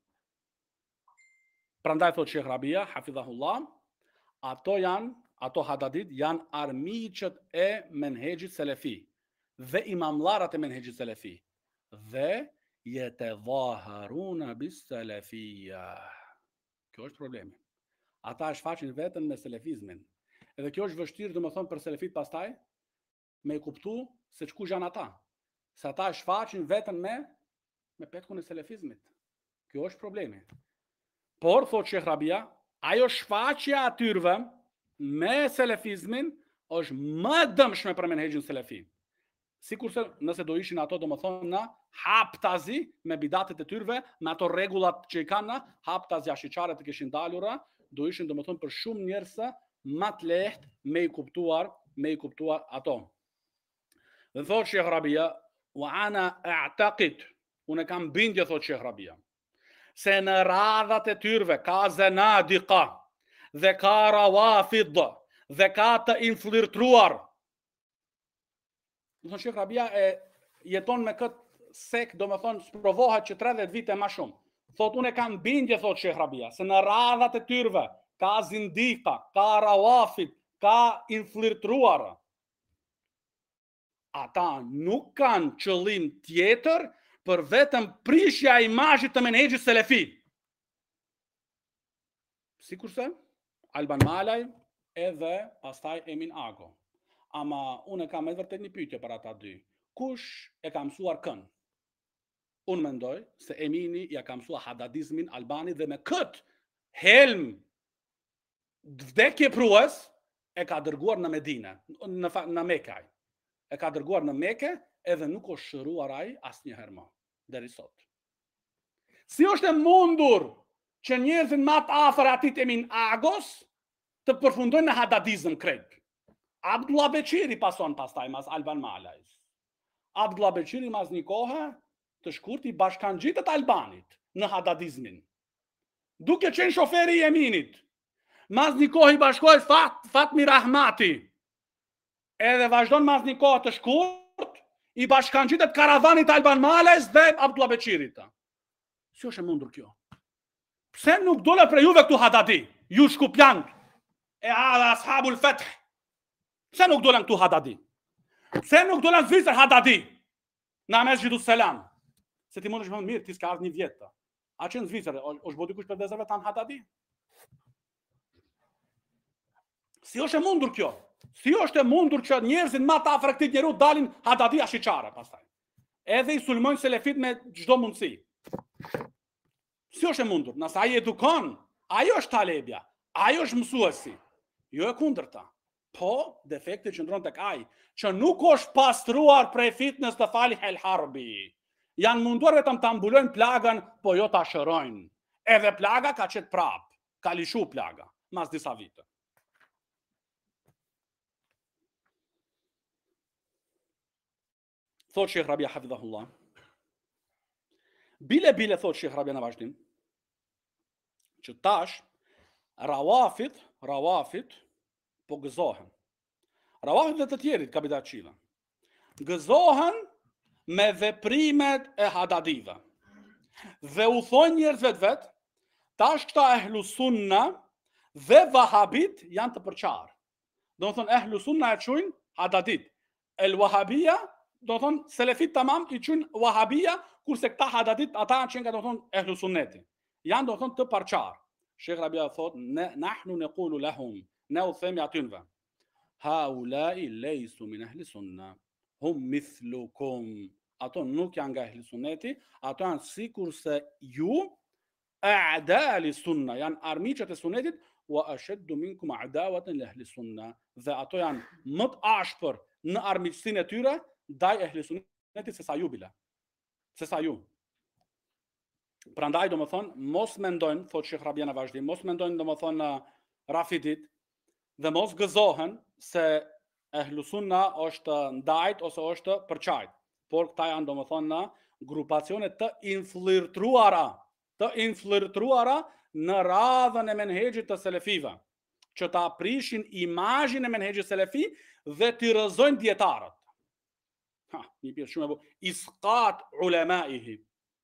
Prandaj thotë Sheikh Rabia, hafidhahullah, ato hadadit janë armiqët e menhexhit selefi dhe imamlarët e menhexhit selefi dhe yatadhaharuna bis salafiyya. Kjo është problemi. Ata shfaqin veten me selefizmin. Edhe kjo është vështirë domethënë për selefit pastaj me kuptu se çkush janë ata. Se ata shfaqin veten me petkun e selefizmit. Kjo është problemi. Por thotë Sheikh Rabia, ajo shfaqja atyrve me selefizmin është më dëmshme për menhexhin selefi. Sikurse nëse do ishin ato domethënë në haptazi me bidatet e tyrve, me ato rregullat që i kanë në haptazi ashiqare të kishin dalura, do ishin domethënë për shumë njerëz më të lehtë me i kuptuar ato. Dhe thotë Sheikh Rabia, wa ana a'taqid, unë kam bindje, thotë Sheikh Rabia, se në radhat e tyrve ka zanadiqa dhe ka rawafid dhe ka të infiltruar. Do të thonë Sheikh Rabia jeton me këtë sek, domethënë sprovohet që 30 vite më shumë. Thotë unë kam bindje, thotë Sheikh Rabia, se në radhat e tyrve ka zindika, ka rawafid, ka infiltruar. Ata nuk kanë qëllim tjetër për vetëm prishja e imazhit të menhexhit selefi. Sikurse Alban Malaj edhe pastaj Emin Ago. Ama unë kam edhe vërtet një pyetje për ata dy. kush e ka mësuar kën? Unë mendoj se Emini ja ka mësua hadadizmin Albani dhe me këtë helm vdekje prues e ka dërguar në Medinë, në Mekë. E ka dërguar në Mekë edhe nuk është shëruar ai asnjëherë më deri sot. Si është e mundur që njerëzit më të afër atit Emin Agos të përfundojnë në hadadizëm krejt? Abdullah Beqiri pason pastaj mas Alban Malajs. Abdullah Beqiri mas një kohë të shkurt i bashkangjitët Albanit në hadadizmin. Duke qenë shoferi i Eminit. Mas një kohë i bashkohet Fatmi Rahmati. Edhe vazhdon mas një kohë të shkurt i bashkangjitët karavanit Alban Malajs dhe Abdullah Beqirit. Si është e mundur kjo? Pse nuk dole për juve këtu hadadi? Ju shkupjanët e ashabul feth. Pse nuk dole këtu hadadi? Pse nuk dole në Zvicër hadadi? Në Mesgjidus Selam. Se ti mund është më mirë, ti s'ka ardhë një vjetë. A që në Zvicër, është bo dikush për vezërve tanë hadadi? Si është e mundur kjo? Si është e mundur që njerëzit ma ta afër këtij njeru dalin hadadi ashiqare pastaj? Edhe i sulmojnë selefit me çdo mundësi. Si është e mundur? Nëse ai edukon, ajo është talebja, ajo është mësuesi. Jo e kundërta. Po, defekti qëndron tek ai, që nuk është pastruar prej fitnës të Falih El Harbi. Janë munduar vetëm ta mbulojnë plagën, po jo ta shërojnë. Edhe plaga ka qetë prap, ka lishu plaga, mas disa vite. Thot Shekh Rabia Hafidhahullah. Bile thot Shekh Rabia në vazhdim, që tash rawafit po gëzohen. Rawafit dhe të tjerit kapitat qila. Gëzohen me veprimet e hadadive. Dhe u thonë njerëzve të vetë, tash këta ehlu sunna dhe vahabit janë të përqarë. Do në thonë ehlu sunna e qujnë hadadit. El wahabia, do në thonë selefit tamam i qujnë wahabia, kurse këta hadadit ata qenë ka do në thonë ehlu sunneti. Janë do në thonë të përqarë. Shekh Rabia thot, nahnu nequlu lahum, ne u themi atynve. Haulai lejsu min ehli sunna, hum mithlukum. Ato nuk janë nga ehli sunneti, ato janë sikur se ju a'dali sunna, janë armiqët e sunnetit, wa ashaddu minkum a'dawatan li ehli sunna. Dhe ato janë më të ashpër në armiqësinë e tyre ndaj ehli sunnetit se sa ju bile. Se sa ju. Prandaj do më thonë, mos mendojnë, thot Shekh Rabia në vazhdim, mos mendojnë do më thonë rafidit, dhe mos gëzohen se ehlu sunna është ndajt ose është përqajt. Por këta janë do më thonë në grupacione të inflirtruara në radhën e menhegjit të selefive, që ta prishin imazhin e menhegjit selefi dhe t'i rëzojnë dietarët. Një pjesë shumë e bu, isqat ulemaihi.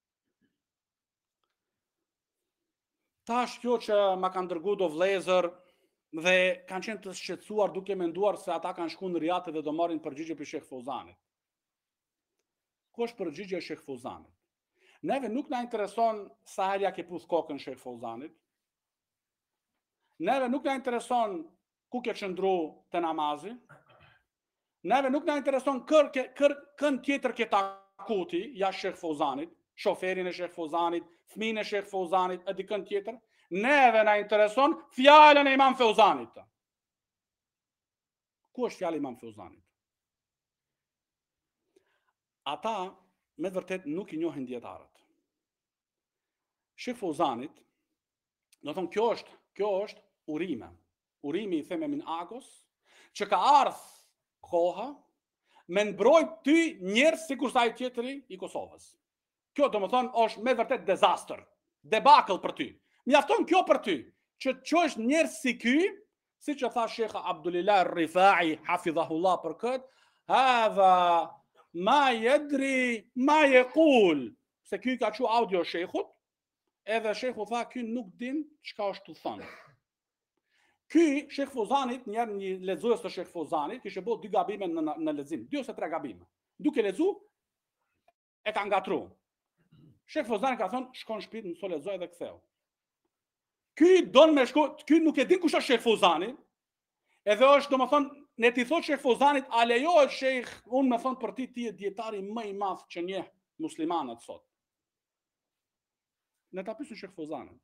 Tash kjo që ma kanë dërgu do vlezër dhe kanë qenë të shqetësuar duke menduar se ata kanë shku në Riyadh dhe do marrin përgjigje për Shekh Fauzanit. Ku është përgjigje e Shekh Fauzanit? Neve nuk na intereson sa herë ja ke puth kokën Shekh Fauzanit. Neve nuk na intereson ku ke qëndru të namazi. Neve nuk na intereson kën tjetër ke takuti ja Shekh Fauzanit, shoferin e Shekh Fauzanit, fëmin e Shekh Fauzanit, e dikën tjetër. Neve na intereson fjallën e Imam Fauzanit. Ku është fjallë Imam Fauzanit? Ata, me vërtet, nuk i njohin dietarët. Shekh Fauzanit, do thonë, kjo është urime. Urimi i theme min Agos, që ka ardhë koha, me mbrojt ty njerëz sikur sa i tjetëri i Kosovës. Kjo do më thonë është me vërtet dezastër, debakël për ty. Mjafton kjo për ty, që është njerëz si ky, si që tha Shekha Abdulillah Rifai, hafidhahullah për këtë, hadha ma yadri ma yaqul, se ky ka qu audio sheikhut, edhe sheikhut tha ky nuk din çka është të thënë. Ky Shekh Fauzanit, një lexues të Shekh Fauzanit, kishte bërë 2 gabime në lexim, 2 ose 3 gabime. Duke lexu e ka ngatru. Shekh Fauzani ka thonë, shkon në shtëpi, mëso lexoj dhe ktheu. Ky don me shku, ky nuk e din kush është Shekh Fauzani, edhe është domethënë ne ti thot Sheh Fozanit, a lejohet Sheh, unë me thonë për ti e dietari më i madh që njeh muslimanët sot. Ne ta pyesim Sheh Fozanin.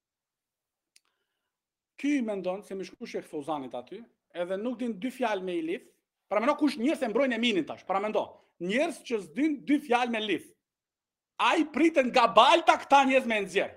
Ky mendon se më shku Sheh Fozanit aty, edhe nuk din dy fjalë me i lidh. Para mendo kush njerëz e mbrojnë eminin tash. Para mendo. Njerëz që s'din dy fjalë me lidh. Ai pritën nga balta këta njerëz me nxjerr.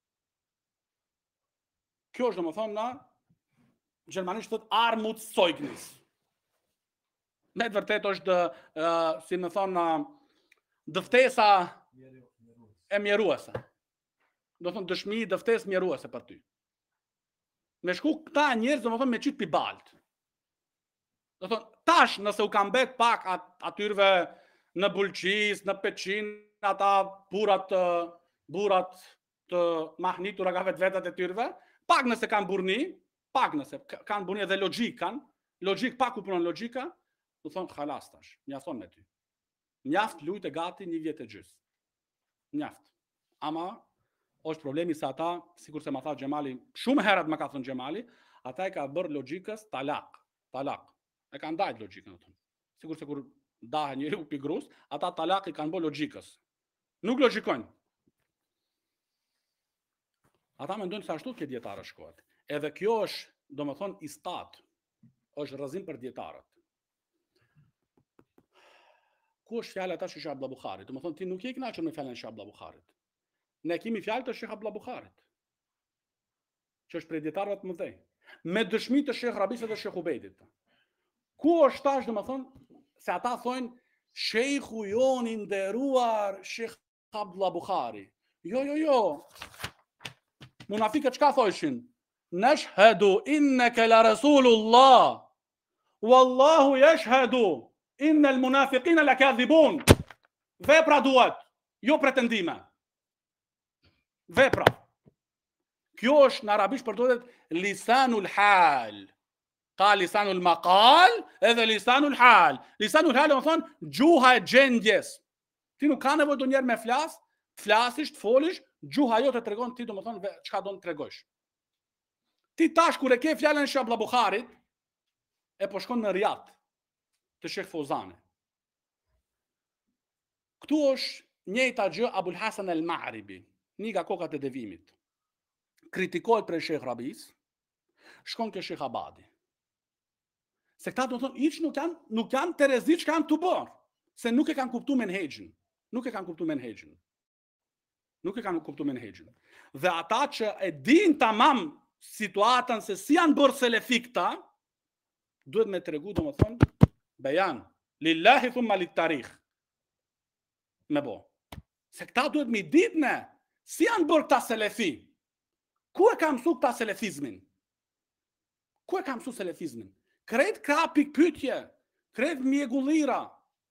Kjo është domethënë na gjermanisht thot armutszeugnis. Me të vërtet është si më thonë dëftesa e mjeruese. Do thonë dëshmi dëftesë mjeruese për ty. Me shku këta njerëz domethënë me qit pi balt. Do thonë tash nëse u kanë bet pak atyrve në Bulqis, në Peçin, ata burrat të mahnitura nga vetat e tyrve, pak nëse kanë burni, pak nëse kanë burni edhe logjik kanë, logjik pak u punon logjika, do thonë xhalas tash, mjafton me ty. Mjaft lujt e gati 1 vjet e gjys. Mjaft. Ama është problemi se ata, sikur se ma tha Xhemali, shumë herët më ka thënë Xhemali, ata e ka bërë logjikës talak. E kanë ndajt logjikën atë. Sikur se kur ndahet njeriu pi grus, ata talak i kanë bërë logjikës. Nuk logjikojnë. Ata mendojnë se ashtu ke dietarë shkohet. Edhe kjo është, domethënë, istat. Është rrezim për dietarët. Ku është fjala ta Sheikh Abdullah Bukharit? Domethënë ti nuk je i kënaqur me fjalën e Sheikh Abdullah Bukharit. Ne kemi fjalë të Sheikh Abdullah Bukharit, që është prej dietarëve të mëdhenj, me dëshmi të Sheikh Rabis dhe Sheikh Ubejdit. Ku është tash domethënë se ata thonë Sheikhu jon i nderuar Sheikh Abdullah Bukhari. Jo. Munafiqët çka thoshin? Nashhadu innaka la rasulullah. Wallahu yashhadu innal munafiqina lakadhibun. Vepra duhet, jo pretendime. Vepra. Kjo është në arabisht përdoret lisanul hal. Ka lisanul maqal edhe lisanul hal. Lisanul hal do të thonë gjuha e gjendjes. Ti nuk ka nevojë ndonjëherë me flasish, të folish, gjuha jote tregon ti domethënë çka do të tregosh. Ti tash kur e ke fjalën e Sheikh Abdullah Bukharit, e po shkon në Riyadh të Sheikh Fozani. Ktu është njëjta gjë Abul Hasan al-Ma'ribi, një nga kokat e devimit. Kritikohet për Sheikh Rabis, shkon ke Sheikh Abadi. Se këta do të thonë hiç nuk janë terezi që kanë të bërë, se nuk e kanë kuptuar menhexhin. Nuk e kanë kuptuar menhexhin. Dhe ata që e din tamam situatën se si janë bërë selefikta, duhet me tregu domethënë bejan lillahi thumma lit-tarikh. Me bo. Se këta duhet me ditë ne si janë bërë këta selefi. Ku e ka mësu këta selefizmin? Kret ka pikpytje, kret mjegullira.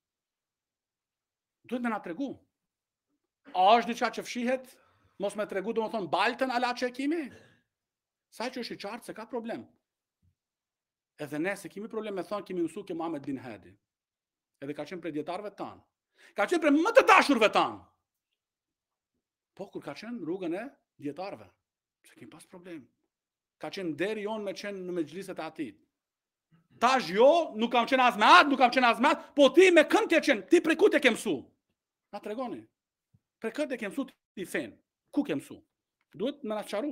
Duhet me na tregu. A është diçka që fshihet, mos me tregu do më thonë baltën ala që e kimi? Sa që është i qartë se ka problem. Edhe ne se kemi problem me thonë kemi mësu ke Muhammed bin Hadi. Edhe ka qenë prej dietarëve tanë. Ka qenë prej më të dashurve tanë. Po kur ka qenë rrugën e dietarëve, se kemi pas problem. Ka qenë deri jonë me qenë në mexhliset e atit. Tash jo, nuk kam qenë as me atë, po ti me kënd ke qenë, ti prej ku te ke mësu? Na tregoni. Prej këtë e ke mësu ti fen. Ku ke mësu? Duhet me na qaru.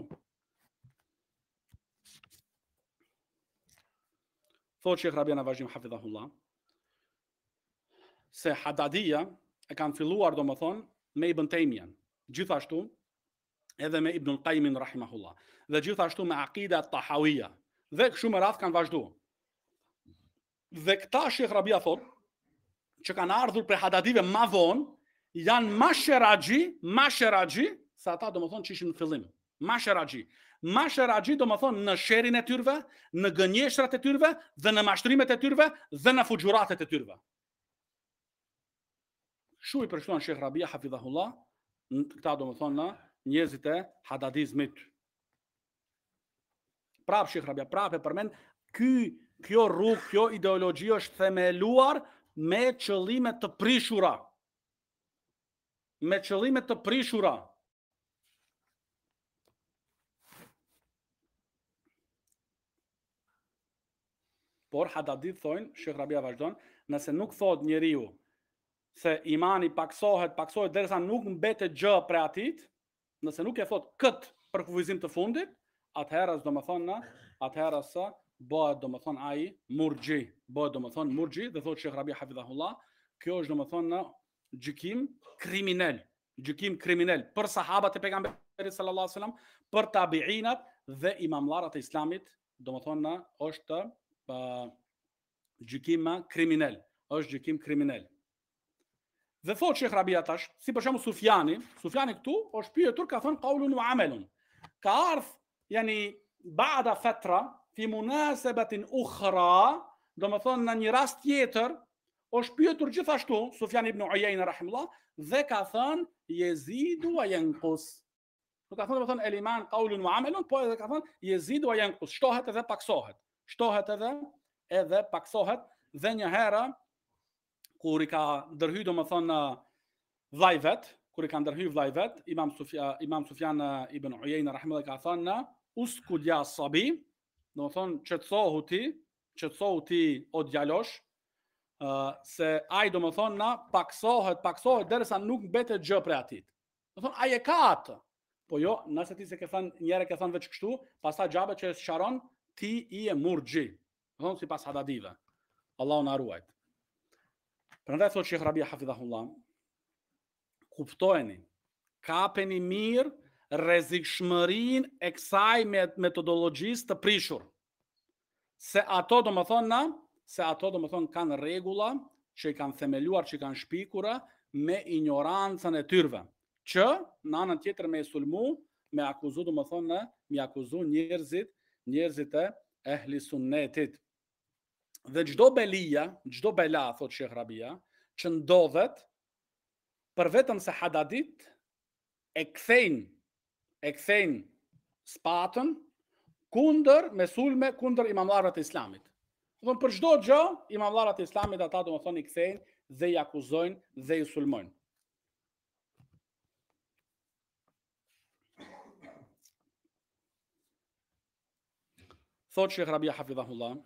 Thot Sheikh Rabia Navazhim hafidhahullah, se Hadadia e kanë filluar domethënë me Ibn Taymiyan, gjithashtu edhe me Ibn al-Qayyim rahimahullah, dhe gjithashtu me Aqida Tahawiyya, dhe kështu me radhë kanë vazhduar. Dhe këta Sheikh Rabia thot që kanë ardhur për Hadadive ma vonë, janë masheraxhi, se ata domethënë që ishin në fillim. Masheraxhi domethënë në sherin e tyrve, në gënjeshtrat e tyrve, dhe në mashtrimet e tyrve, dhe në fuxhuratet e tyrve. Shu i përshtuan Sheikh Rabia hafidhahullah, këta domethënë në njerëzit e hadadizmit. Prap Sheikh Rabia, prap e përmend, kjo rrugë, kjo ideologji është themeluar me qëllime të prishura. por hadadit thonë, Shekh Rabia vazhdon, nëse nuk thot njeriu se imani paksohet derisa nuk mbetet gjë prej atit, nëse nuk e thot kët për kufizim të fundit, atëherë domethënë, atëherë sa bëhet domethënë ai murxhi, bëhet domethënë murxhi, dhe thot Shekh Rabia hafidhahullah, kjo është domethënë gjykim kriminal, për sahabët e pejgamberit sallallahu alaihi wasallam, për tabiinat dhe imamllarët e islamit, domethënë është gjykim kriminal, është gjykim kriminal. Dhe thot Shekh Rabia tash, si për shembull Sufjani këtu është pyetur, ka thënë qaulun wa amalun. Ka ardh yani ba'da fatra fi munasabatin ukhra, domethënë në një rast tjetër është pyetur gjithashtu Sufjan ibn Uyayna rahimullah dhe ka thënë yezidu wa yanqus. Nuk ka thënë domethënë el-iman qaulun wa amalun, po edhe ka thënë yezidu wa yanqus, shtohet edhe paksohet. Shtohet edhe paksohet, dhe një herë kur i ka ndërhy domethënë vllai vet, Imam Sufjan ibn Uyayna rahimullah ka thënë uskud ya sabi, domethënë qetësohu ti o djalosh, se ai domethënë paksohet derisa nuk mbetet gjë prej atit. Domethënë ai e ka atë. Po jo, nëse ti se ke thënë njëherë ke thënë veç kështu, pastaj xhabe që e sqaron, ti i e murxhi. Domethënë sipas hadadive. Allahu na ruaj. Prandaj thot Shekh Rabia hafidhahullah, kuptojeni, kapeni mirë rrezikshmërinë e kësaj metodologjisë të prishur. Se ato domethënë kanë rregulla që i kanë themeluar, që i kanë shpikura me ignorancën e tyrve, që në anën tjetër me sulmu, me akuzu domethënë, me akuzu njerëzit e ehli sunnetit. Dhe çdo bela, thot Shekh Rabia, që ndodhet për vetëm se hadadit e kthejnë spatën kundër mesulme, kundër imamllarëve të islamit. Domethënë për çdo gjë, imamllarët e islamit ata domethënë i kthejnë dhe i akuzojnë dhe i sulmojnë. Thot Shekh Rabia hafidhahullah,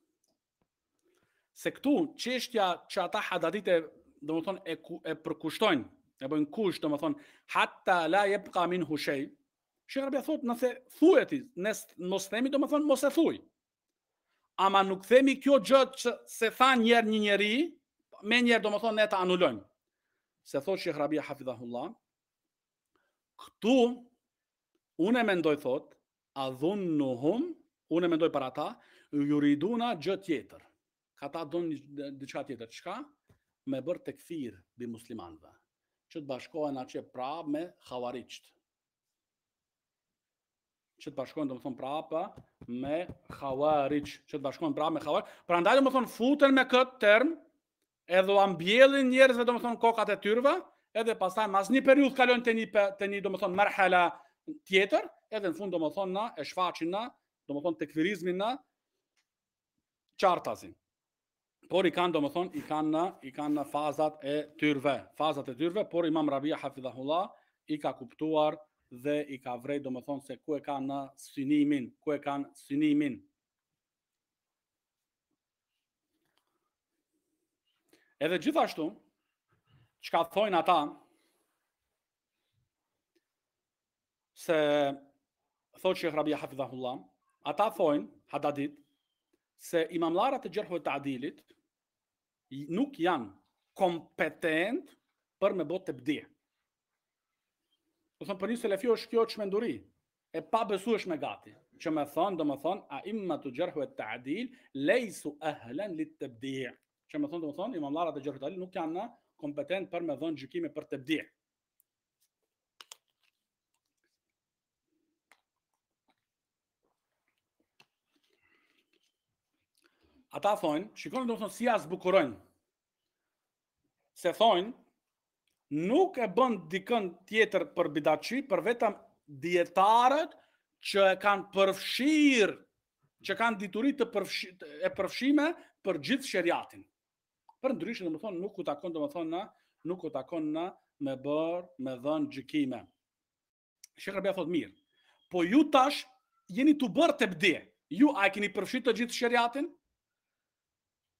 se këtu çështja që ata hadadite domethënë e përkushtojnë, e bëjnë kusht domethënë hatta la yabqa minhu shay. Shekh Rabia thot, nëse thuhet ti, mos themi domethënë mos e thuj. Ama nuk themi kjo gjë që se tha një njeri, me njerë domethënë ne ta anulojmë. Se thot Shekh Rabia hafidhahullah, këtu unë mendoj thot, adhunnuhum, unë mendoj për ata, yuriduna gjë tjetër. Ka ta donë diçka tjetër. Çka? Me bërë tekfir bi muslimanëve. Që të bashkohen atje prapë me xhavariçt. Domethënë prapë me xhavariç. Prandaj domethënë futen me këtë term, edhe u ambjellin njerëzve domethënë kokat e tyrve, edhe pastaj mas një periudhë kalojnë te një domethënë marhala tjetër, edhe në fund domethënë na e shfaqin na, domethënë tekfirizmin na qartazin. Por i kanë domethënë i kanë fazat e tyrve, por Imam Rabia hafidhahullah i ka kuptuar dhe i ka vrejt domethënë se ku e kanë synimin, Edhe gjithashtu, çka thojnë ata, se thot Shekh Rabia hafidhahullah, ata thojnë hadadit se imamllarët e gjerh e ta'dilit nuk janë kompetent për me botë tabdi'. Do thonë për një selefi është kjo çmenduri e pa besueshme gati, që me thonë domethënë a'immatu gjerh e ta'dil leysu ahlan lit-tabdi'. Që me thonë domethënë imamllarët e gjerh e ta'dil nuk janë kompetent për me dhënë gjykime për tabdi'. Ata thonë, shikoni domethënë si as bukurojnë. Se thonë, nuk e bën dikën tjetër për bidatçi, për vetëm dietarët që e kanë përfshirë, që kanë dituri të përfshime për gjithë sheriatin. Për ndryshe domethënë nuk u takon domethënë me dhënë gjykime. Shekh Rabia thotë mirë, po ju tash jeni të bërë tabdi'. Ju a keni përfshirë të gjithë sheriatin?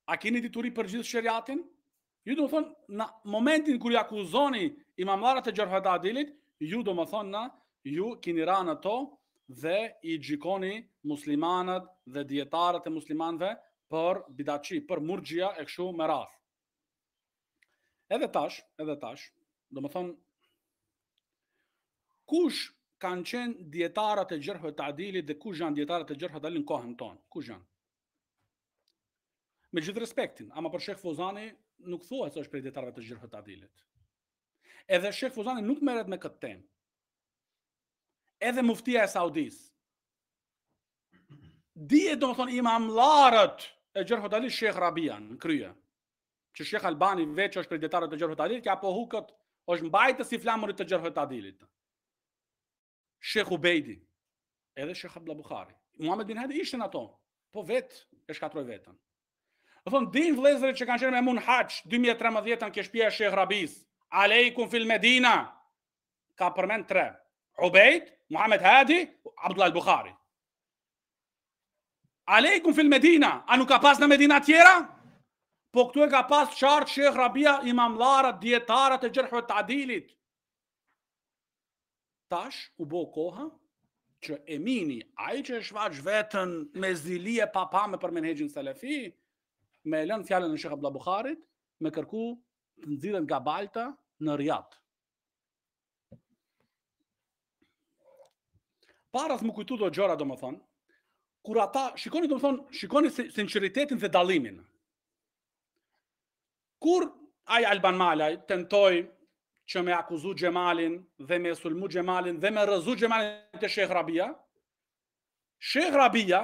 A keni dituri për gjithë shariatin? Ju do më thonë, në momentin kur ju akuzoni imamlarët e Gjerh Ta'dilit, ju do më thonë na, ju keni ranë ato dhe i gjikoni muslimanët dhe dietarët e muslimanëve për bidaçi, për murxhia e kështu me radhë. Edhe tash, do më thonë, kush kanë qenë dietarët e Gjerh Ta'dilit dhe kush janë dietarët e Gjerh Ta'dilit në kohën tonë? Kush janë? Me gjithë respektin, ama për Shekh Fozani nuk thuhet se është prej dietarëve të Gjerh Ta'dilit. Edhe Shekh Fozani nuk merret me këtë temë. Edhe muftia e Saudis. Dije do më thonë imamlarët e Gjerh Ta'dilit Shekh Rabia në krye. Që Shekh Albani veç është prej dietarëve të Gjerh Ta'dilit, ka po hukët është mbajtës i flamurit të Gjerh Ta'dilit. Shekh Ubejdi, edhe Shekh Abdullah Bukhari. Muhammed bin Hadi ishte në ato, po vetë e shkatroj vetën. Dhe thonë, din vlezërit që kanë qenë me mun haq 2013 ke shtëpia e Shekh Rabis, Aleikum fil Medina, ka përmend 3. Ubejd, Muhammed Hadi, Abdullah Bukhari. Aleikum fil Medina, a nuk ka pas në Medina tjera? Po këtu e ka pas qartë Shekh Rabia, imamlarët, dietarët e Gjerh Ta'dilit. Tash u bo koha që Emini, ai që e shfaq vetën me zili e papame për menhegjin selefi, me lënë fjalën e Shekh Abdullah Bukharit, me kërku të nxirren nga Balta në Riyadh. Para më kujtu do gjëra, do më thonë, kur ata, shikoni, do më thonë, shikoni sinceritetin dhe dallimin. Kur ai Alban Malaj tentoi që me akuzu Gjemalin dhe me sulmu Gjemalin dhe me rëzu Gjemalin të Shekh Rabia, Shekh Rabia,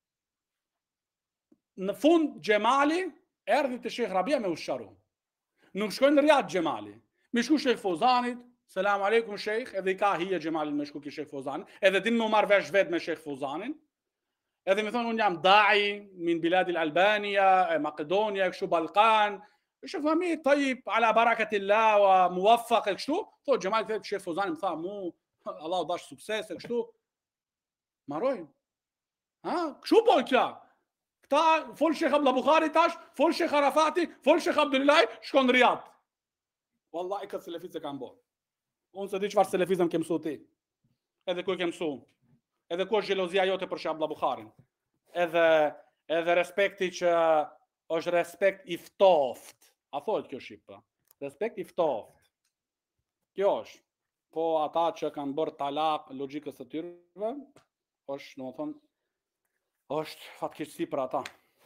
në fund Gjemali, erdhi të Shekh Rabia me ushqaru. Nuk shkojnë në Riyadh Gjemali. Me shku Shekh Fozanit, selam aleikum Shekh, edhe i ka hije Gjemalin me shku ki Shekh Fozanit, edhe din me marrë vesh vet me Shekh Fozanin, edhe me thonë unë jam da'i, min biladil Albania, Makedonia, kështu Balkan, Shekh Fami, tajib, ala barakatillah, wa muwaffaq e kështu, thot Gjemali të Shekh Fozani, më tha mu, Allah dash sukses e kështu, maroj. Kështu po kja. Këta, fol Shekh Abdullah Bukhari tash, fol Shekh Arafati, fol Shekh Abdullaj, shkon në Riyadh. Wallahi këtë selefizë e kam bo. Unë se di çfarë selefizëm ke mësu ti. Edhe ku e ke mësu. Edhe ku është xhelozia jote për Shekh Abdullah Bukharin. Edhe respekti që është respekt i ftoft. A thotë kjo shqipë? Respekt i ftoft. Kjo është. Po ata që kanë bërë talak logjikës së tyre, është, domethënë, është fatkeqësi për ata.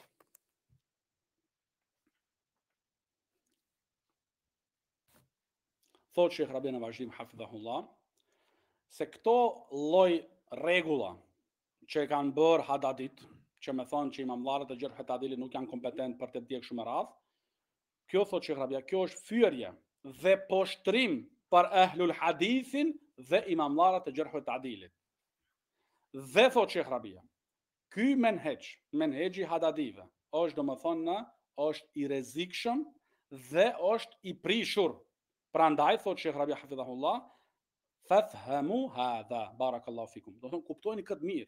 Thot Shekh Rabia në vazhdim hafidhahullah, se këto lloj rregulla që kanë bërë Hadadit, që me thonë që imamlarët e Gjerh Ta'dilit nuk janë kompetent për të djegë shumë radhë, kjo thot Shekh Rabia, kjo është fyerje dhe poshtrim për ehlul hadithin dhe imamlarët e Gjerh Ta'dilit. Dhe thot Shekh Rabia, ky menhegji Hadadive, është domethënë është i rrezikshëm dhe është i prishur. Prandaj thot Shekh Rabia hafidhahullah, fafhamu hadha, barakallahu fikum. Do thonë kuptojeni këtë mirë,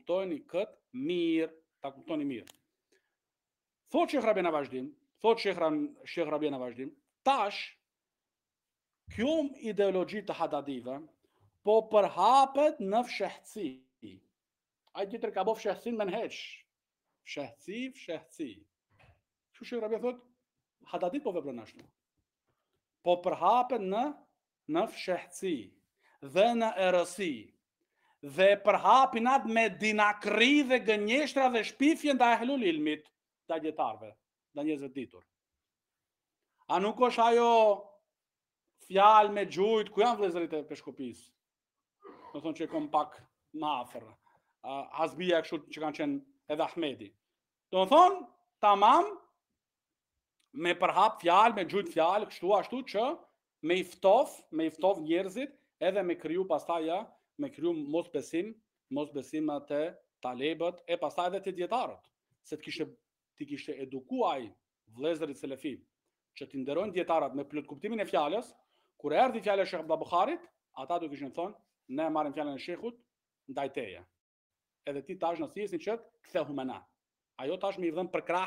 ta kuptoni mirë. Thot Shekh Rabia në vazhdim, tash kjo ideologji të Hadadive po përhapet në fshehtësi. Ai tjetër ka bëu fshehtësin menheq. Fshehtësi. Kështu Shekh Rabia thot, Hadadit po veprojnë ashtu. Po përhapet në fshehtësi dhe në errësi. Dhe përhapin atë me dinakri dhe gënjeshtra dhe shpifje ndaj ehlul ilmit, ndaj dietarëve, ndaj njerëzve ditur. A nuk është ajo fjalë me gjujt, ku janë vëllezërit e Peshkopis? Do thonë që e kom pak më afër. Hasbija kështu që kanë qenë edhe Ahmedi. Do thonë, tamam, me përhap fjalë, me gjujt fjalë, kështu ashtu që me i ftof njerëzit edhe me kriju pastaj me kriju mosbesim të talebët e pastaj edhe të dietarët. Se ti kishte edukuaj vëllezërit selefi që t'i nderojnë dietarët me plot kuptimin e fjalës, kur erdhi fjala e Shekh Abdullah Bukharit, ata do kishin thonë, ne marrim fjalën e shehut ndaj teje. Edhe ti tash na thjesni që kthehu me na. Ajo tash më i dhën përkrahje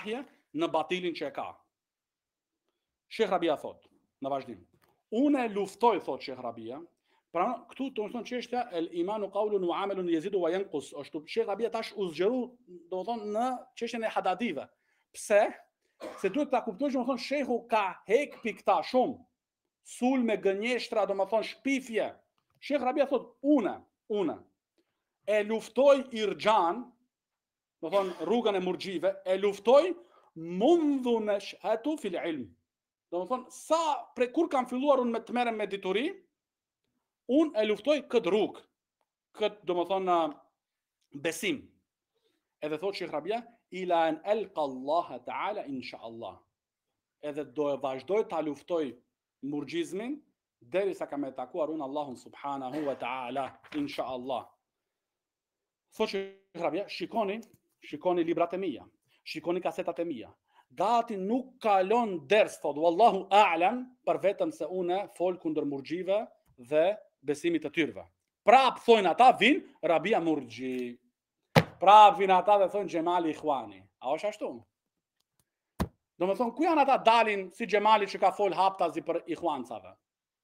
në batilin që e ka. Sheh Rabia thot, në vazhdim. Unë e luftoj, thot Sheh Rabia, pra këtu të më thonë çështja el imanu qaulun wa amalun yazidu wa yanqus, është Sheh Rabia tash u zgjeru, do të thonë në çështjen e hadadive. Pse? Se duhet ta kuptosh, do të thonë shehu ka hek pikta shumë. Sulme, gënjeshtra, do të thonë shpifje. Sheh Rabia thot, unë e luftoj Irxhan, do të thonë rrugën e murxhive, e luftoj mundhu nashatu fil ilm. Do të thonë sa kur kam filluar unë me të merrem me dituri, unë e luftoj këtë rrugë, këtë do të thonë besim. Edhe thot Sheh Rabia, ila an alqa Allah taala inshallah. Edhe do e vazhdoj ta luftoj murxhizmin derisa kam e takuar unë Allahun subhanahu wa taala inshallah. Thot Sheh Rabia, shikoni librat e mia, shikoni kasetat e mia. Gati nuk kalon ders, thot, wallahu a'lam, për vetëm se une fol kundër murxhive dhe besimit të tyrve. Prap thojnë ata, vin Rabia murxhi. Prap vin ata dhe thojnë Xhemali Ikhwani. A është ashtu? Do me thonë, ku janë ata dalin si Xhemali që ka fol haptazi për Ikhwancave?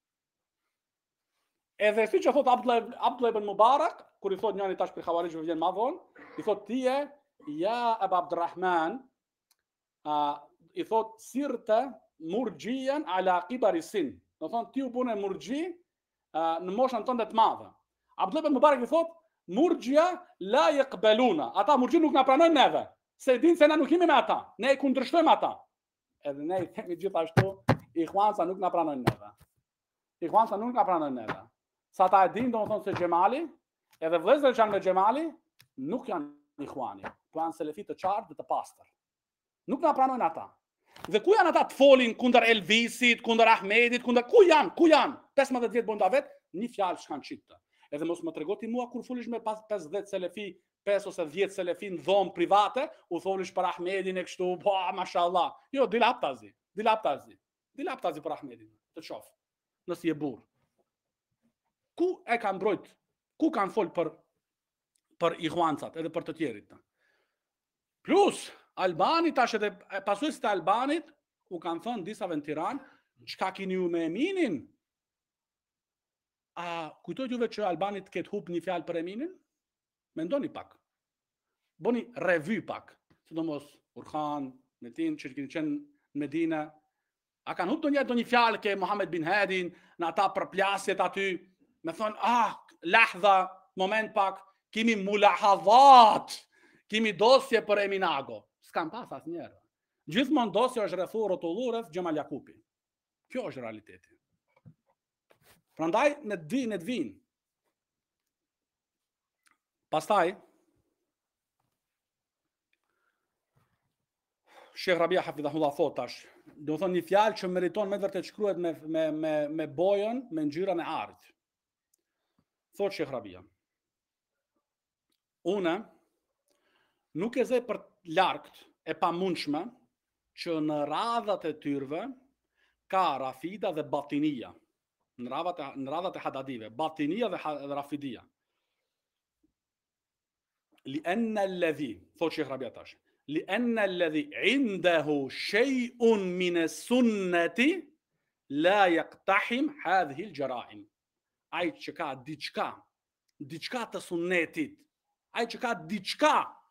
Edhe si që thot Abdullah ibn Mubarak, kur i thot njëri tash për Khawarijve vjen ma vonë, i thot tije, ja Aba Abdurrahman, i thot sirte murxhian ala qibari sin. Do thon ti u bune murxhi në moshën tënde të madhe. Abdullah ibn Mubarak i thot murxhia la yaqbaluna. Ata murxhi nuk na pranojnë neve. Se din se na nuk jemi me ata. Ne e kundërshtojmë ata. Edhe ne i themi gjithashtu Ikhwanca nuk na pranojnë neve. Ikhwanca nuk na pranojnë neve. Sa ta e din, do më thonë se Xhemali, edhe vëllezërit që janë me Xhemali, nuk janë Ikhwani, po janë selefit të qartë dhe të pastër. Nuk na pranojnë ata. Dhe ku janë ata të folin kundër Elvisit, kundër Ahmedit, ku janë? 15 vjet bonda vet, një fjalë shkan qitë. Edhe mos më tregoti mua kur fulish me 50 selefi, 5 ose 10 selefi në dhomë private, u tholish për Ahmedin e kështu, po mashallah. Jo, dilaptazi për Ahmedin, të qof, nësi e burr. Ku e kanë mbrojt? Ku kanë fol për Ikhwancat edhe për të tjerit? Plus, Albani tash edhe pasuesit e Albanit u kanë thënë disave në Tiranë, çka keni ju me Eminin? A kujtojt juve që Albanit ketë hup një fjalë për Eminin? Mendoni pak. Boni revy pak. Sidomos Urkhan, Metin, që keni qenë në Medina. A kanë hup do një fjalë ke Mohamed bin Hadin, në ata përplasjet aty, me thonë, lahdha, moment pak, kemi mulahadhat, kemi dosje për Eminago. S'kam pas as njerë. Gjithmonë dosje është rrethu rrotullurës Xhemal Jakupi. Kjo është realiteti. Prandaj, në të vinë. Pastaj, Sheh Rabia hafidhahullah thot tash, do të thonë një fjalë që meriton me vërtet shkruhet me bojën, me ngjyrën e ardh. Thot Sheh Rabia, une nuk e zej për largt e pamundshme që në radhat e tyrve ka rafida dhe batinia. Në radhat e hadadive, batinia dhe rafidia. Li'anna alladhi, thot Sheh Rabia tash, li'anna alladhi indahu shay'un min as-sunnati la yaqtahim hadhihi al-jara'im. Ai që ka diçka të sunnetit, ai që ka diçka,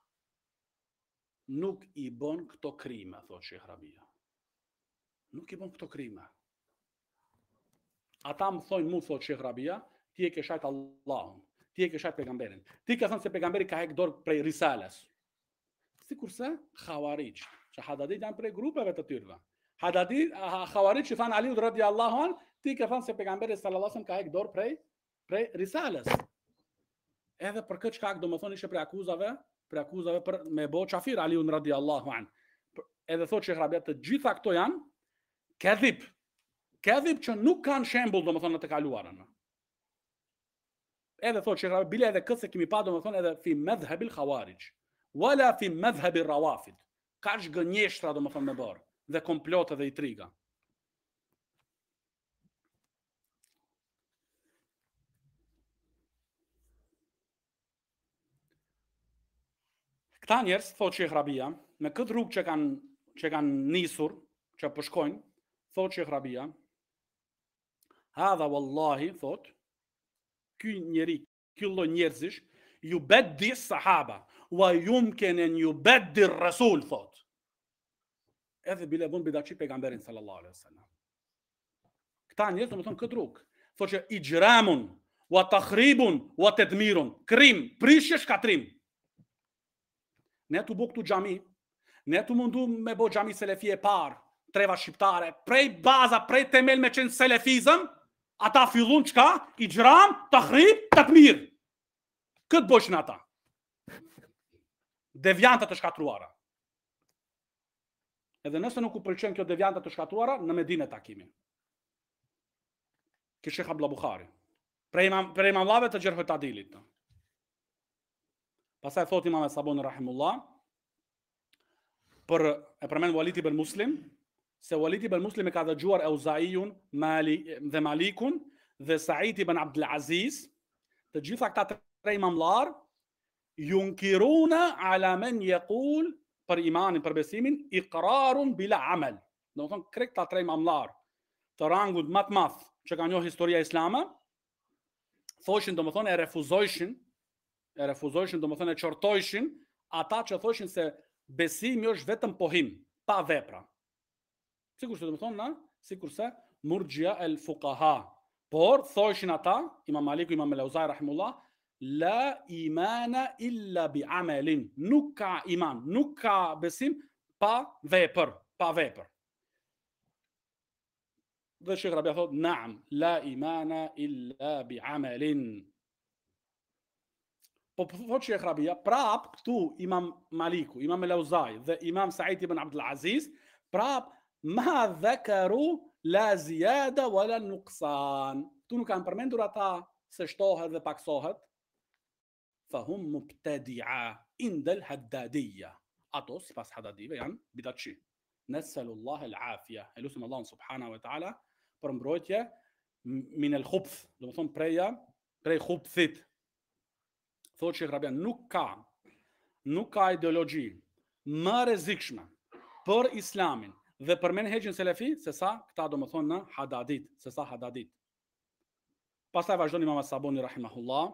nuk i bën këto krime, thot Sheh Rabia. Nuk i bën këto krime. Ata më thojnë mu, thot Sheh Rabia, ti e ke shajt Allahun, ti e ke shajt pejgamberin. Ti ke thënë se pejgamberi ka hek dorë prej risales. Sikurse Khawarij, që hadadit janë prej grupeve të tyrve. Khawarij që thanë Aliut radiallahu an, ti ke thënë se pejgamberi sallallahu alaihi wasallam ka hek dorë prej risales. Edhe për këtë shkak do më thonë ishe prej akuzave për me bo qafir Aliun radiallahu an. Edhe thot Sheh Rabia, të gjitha këto janë kedhib që nuk kanë shembull do më thonë në të kaluarën. Edhe thot Sheh Rabia, bile edhe këtë se kemi pa do më thonë edhe fi madhhabil Khawarij, wala fi madhhabil Rawafid. Ka gënjeshtra do më thonë me bërë, dhe komplote dhe intriga. Këta njerëz, thot Sheh Rabia, me këtë rrugë që kanë që kanë nisur, që përshkojnë, thot Sheikh Rabia, hadha wallahi, thot, ky njeri, ky lloj njerëzish, ju beddi sahaba, wa yumkin an yubaddi rasul, thot. Edhe bile bun bidaçi pejgamberin sallallahu alaihi wasallam. Këta njerëz do të thonë këtë rrugë. Thotë që ijramun wa takhribun wa tadmirun, krim, prishje, shkatrim. Ne tu bu këtu xhami, ne tu mundu me bo xhami selefi e parë, treva shqiptare, prej baza, prej temel me qenë selefizëm, ata fillun çka? Ijram, takhrib, tadmir. Këtë bëshin ata. Deviantët të shkatruara. Edhe nëse nuk u pëlqen kjo deviantët të shkatruara, në Medinë takimin. Ke Sheikh Abdullah Bukhari. Prej imamave të Gjerhut Adilit. Pastaj thot Imam Sabuni rahimullah, e përmend Walid ibn Muslim, se Walid ibn Muslim e ka dëgjuar Euzaiun dhe Malikun dhe Said ibn Abdul Aziz, të gjitha këta tre imamlar yunkiruna ala men yaqul për imanin, për besimin, iqrarun bila amel. Do të thonë krejt këta tre imamlar të rangut më të madh që ka njohur historia islame, thoshin domethënë e refuzojshin, domethënë e çortojshin ata që thoshin se besimi është vetëm pohim, pa vepra. Sikurse domethënë, sikurse murxhia el fuqaha. Por thoshin ata, Imam Maliku, Imam el-Auzai rahimullah, la imana illa bi amelin. Nuk ka iman, nuk ka besim pa vepër, pa vepër. Dhe Sheikh Rabia thot, naam, la imana illa bi amelin. Po thot Sheikh Rabia, prap këtu Imam Maliku, Imam el-Auzai dhe Imam Said ibn Abdul Aziz, prap ma dhakaru la ziyada wala nuqsan. Tu nuk kanë përmendur ata se shtohet dhe paksohet. Fahum mubtadi'a inda al-haddadiyya. Ato sipas Haddadive janë bidatçi. Nasallallahu al-afia. Elusim Allahun subhanahu wa ta'ala për mbrojtje min al-khubth, do të thonë prej khubthit. Thotë Sheikh Rabia, nuk ka ideologji më rrezikshme për islamin dhe për menhexhin selefi se sa këta do të thonë në Haddadit, se sa Haddadit. Pastaj vazhdon Imam Sabuni rahimahullah,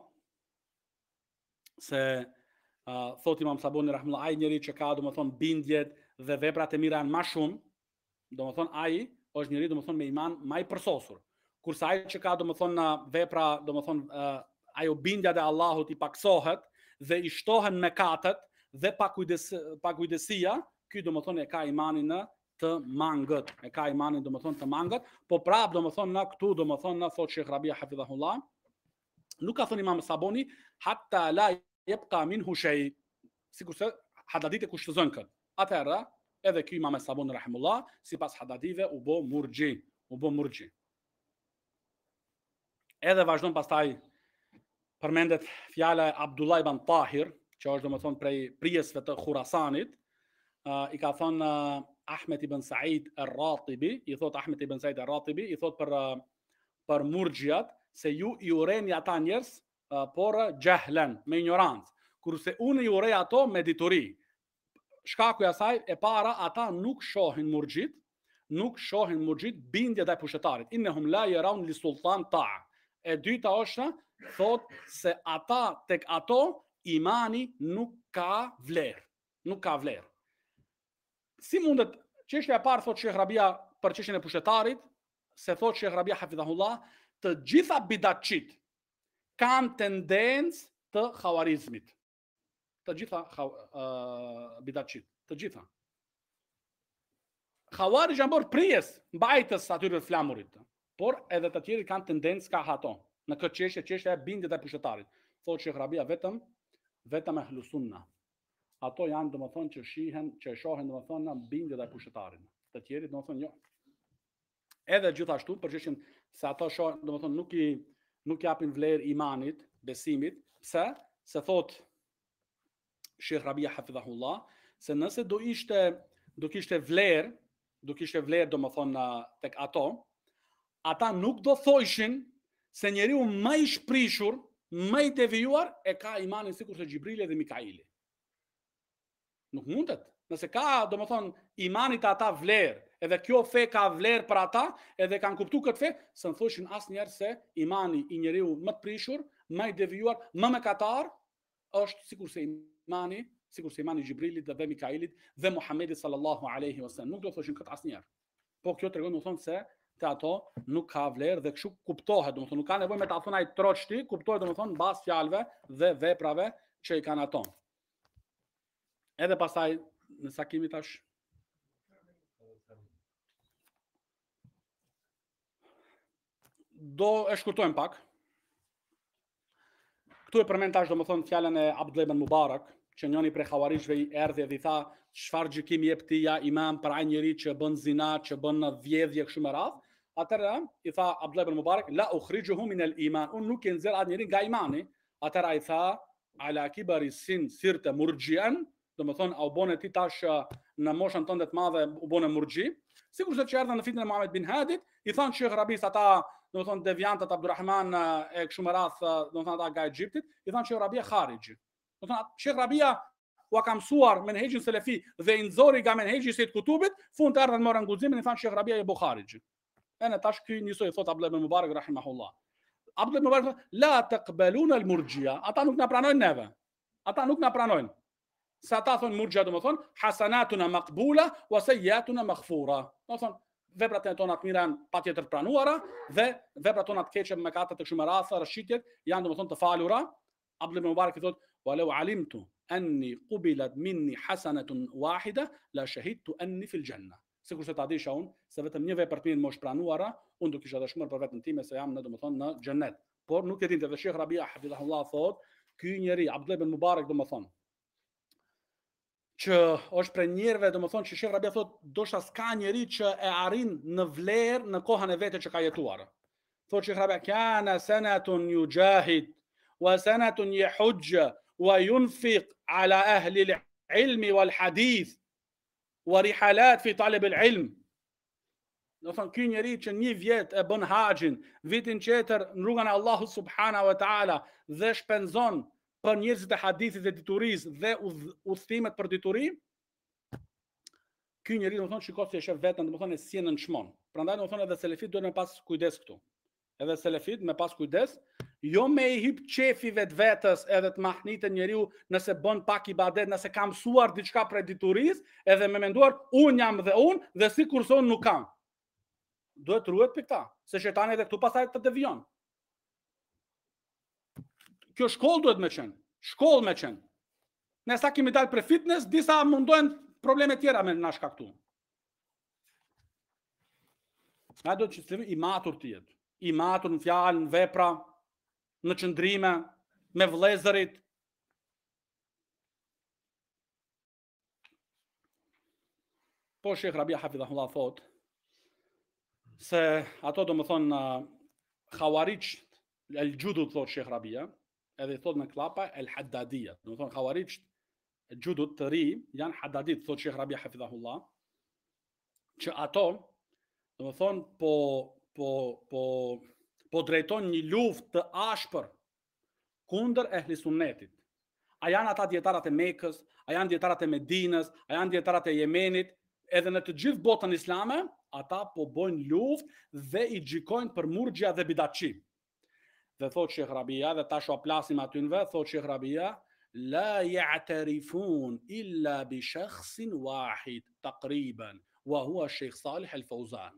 se thot Imam Sabuni rahimahullah, ai njeri që ka do të thonë bindjet dhe veprat e mira janë më shumë, do të thonë ai është njeri do të thonë me iman më i përsosur. Kurse ai që ka do të thonë vepra, do të thonë ajo bindja dhe Allahut i paksohet dhe i shtohen mëkatet dhe pakujdesia, ky do të thonë e ka imanin të mangët, të mangët, po prap do të thonë na këtu do të thonë na thot Sheikh Rabia hafidhahullah, nuk ka thënë Imam Sabuni hatta la yabqa minhu shay, sikurse Haddadit e kushtozojnë këtë. Atëherë edhe ky Imam Sabuni rahimullah sipas Haddadive u bë murxhi. Edhe vazhdon pastaj përmendet fjala e Abdullah ibn Tahir, që është domethënë prej prijesve të Khurasanit, i ka thënë Ahmed ibn Said al-Ratibi, i thot për murxhiat se ju i urreni ata njerëz por jahlan, me ignorancë, kurse unë i urrej ato me dituri. Shkaku i asaj e para, ata nuk shohin murxhit bindje ndaj pushtetarit. Innahum la yarawna li sultan ta'a. E dyta është thot se ata tek ato imani nuk ka vlerë. Si mundet, çështja e parë thot Sheikh Rabia për çështjen e pushtetarit, se thot Sheikh Rabia hafidhahullah, të gjitha bidatçit kanë tendencë të khawarizmit. Të gjitha bidatçit, të gjitha. Khawarij janë bërë prijes, mbajtës atyre të flamurit, por edhe të tjerë kanë tendencë ka ato. Në këtë çështje e bindjet e pushtetarit. Thot Sheikh Rabia vetëm ehlu sunna. Ato janë domethënë që shohen domethënë bindjet e pushtetarit. Të tjerë domethënë jo. Edhe gjithashtu për çështjen se ato shohen domethënë nuk japin vlerë imanit, besimit, pse? Se thot Sheikh Rabia hafidhahullah, se nëse do kishte vlerë domethënë tek ato, ata nuk do thojshin se njeriu më i shprishur, më i devijuar e ka imanin sikurse Xhibrili dhe Mikaili. Nuk mundet. Nëse ka, domethënë, imani te ata vlerë, edhe kjo fe ka vlerë për ata, edhe kanë kuptuar këtë fe, s'në thoshin asnjëherë se imani i njeriu më të prishur, më i devijuar, më mëkatar është sikurse imani i Xhibrilit dhe Mikailit dhe Muhamedit sallallahu alaihi wasallam. Nuk do të thoshin këtë asnjëherë. Po kjo tregon domethënë se te ato nuk ka vlerë dhe kështu kuptohet, domethënë nuk ka nevojë me ta thonë ai troçti, kuptohet domethënë mbas fjalëve dhe veprave që i kanë ato. Edhe pastaj në sa kemi tash do e shkurtojmë pak. Këtu e përmend tash domethënë fjalën e Abdullah ibn Mubarak, që njëri prej xhawarishëve i erdhi dhe i tha, çfarë gjykimi jep ti ja imam për ai njeri që bën zina, që bën vjedhje kështu me radhë? Atëherë i tha Abdullah ibn Mubarak, la ukhrijuhu min al-iman, unë nuk e nxjerr atë njeri nga imani. Atëherë ai tha, ala kibari sin sirte murjian, domethënë au bone ti tash në moshën tënde të madhe u bone murxhi. Sigurisht që erdhën në fitnën e Muhammed bin Hadit, i thanë Sheikh Rabis ata, domethënë deviantët Abdulrahman e kështu me radhë, domethënë ata nga Egjiptit, i thanë Sheikh Rabia kharixhi. Domethënë Sheikh Rabia u ka mësuar menhexhin selefi dhe i nxori nga menhexhi Said Kutubit, fund të ardhën morën guximin i thanë Sheikh Rabia e Bukharixhi. Ene tash ky nisoi thot Abdullah ibn Mubarak rahimahullah. Abdullah ibn Mubarak la taqbaluna al-murji'a, ata nuk na pranojnë neve. Ata nuk na pranojnë. Sa ata thonë murxha domethënë hasanatuna maqbula wa sayyiatuna maghfura. Domethënë veprat tona të mira janë patjetër të pranuara dhe veprat tona të keqe mëkatet të kështu me radhë, rrshitjet janë domethënë të falura. Abdullah ibn Mubarak i thotë walau alimtu anni qubilat minni hasanatun wahida la shahidtu anni fil janna. Sikurse ta disha unë se vetëm një vepër të mirë më është pranuara, unë do kisha dëshmuar për veten time se jam në domethënë në xhennet. Por nuk e dinte dhe Sheikh Rabia hafidhahullah thotë, ky njeri Abdullah ibn Mubarak domethënë që është për njerëve, domethënë që Sheikh Rabia thotë, ndoshta s'ka njeri që e arrin në vlerë në kohën e vetë që ka jetuar. Thotë Sheikh Rabia, kana sanatun yujahid wa sanatun yahujja wa yunfiq ala ahli al-ilmi wal hadith wa rihalat fi talab al-ilm. Do thonë ky njeri që një vjet e bën haxhin, vitin tjetër në rrugën e Allahut subhanahu wa taala dhe shpenzon për njerëzit e hadithit dhe diturisë dhe udhëtimet për dituri, ky njeri domethënë shikoj se e shef veten domethënë si e nënçmon. Prandaj domethënë edhe selefit duhen me pas kujdes këtu. Edhe selefit me pas kujdes, jo me i hip qefive të vetës edhe të mahnitën njeriu nëse bën pak ibadet, nëse ka mësuar diçka për diturisë, edhe me menduar unë jam dhe sikurse unë nuk kam. Duhet ruhet për këta, se shejtani edhe këtu pastaj të devijon. Kjo shkollë duhet me qenë, shkollë me qenë. Ne sa kemi dalë për fitness, disa mundojnë probleme tjera me na shkaktu. Na do të i matur të jetë, i matur në fjalë, në vepra, në qëndrime, me vëllezërit. Po Sheikh Rabia hafidhahullah thot se ato do më thonë Khawarij el-Judud thot Sheikh Rabia, edhe thot në klapa el-Haddadiyya. Do më thonë Khawarij el-Judud të ri janë Haddadit thot Sheikh Rabia hafidhahullah, që ato do më thonë po drejton një luftë të ashpër kundër ehli sunnetit. A janë ata dietarët e Mekës, a janë dietarët e Medinës, a janë dietarët e Yemenit, edhe në të gjithë botën islame, ata po bojnë luftë dhe i gjykojnë për murxhia dhe bidatçi. Dhe thot Sheikh Rabia, dhe tash u plasim atynve, thot Sheikh Rabia, la ya'tarifun illa bi shakhsin wahid taqriban, wa huwa Sheikh Salih al-Fawzan.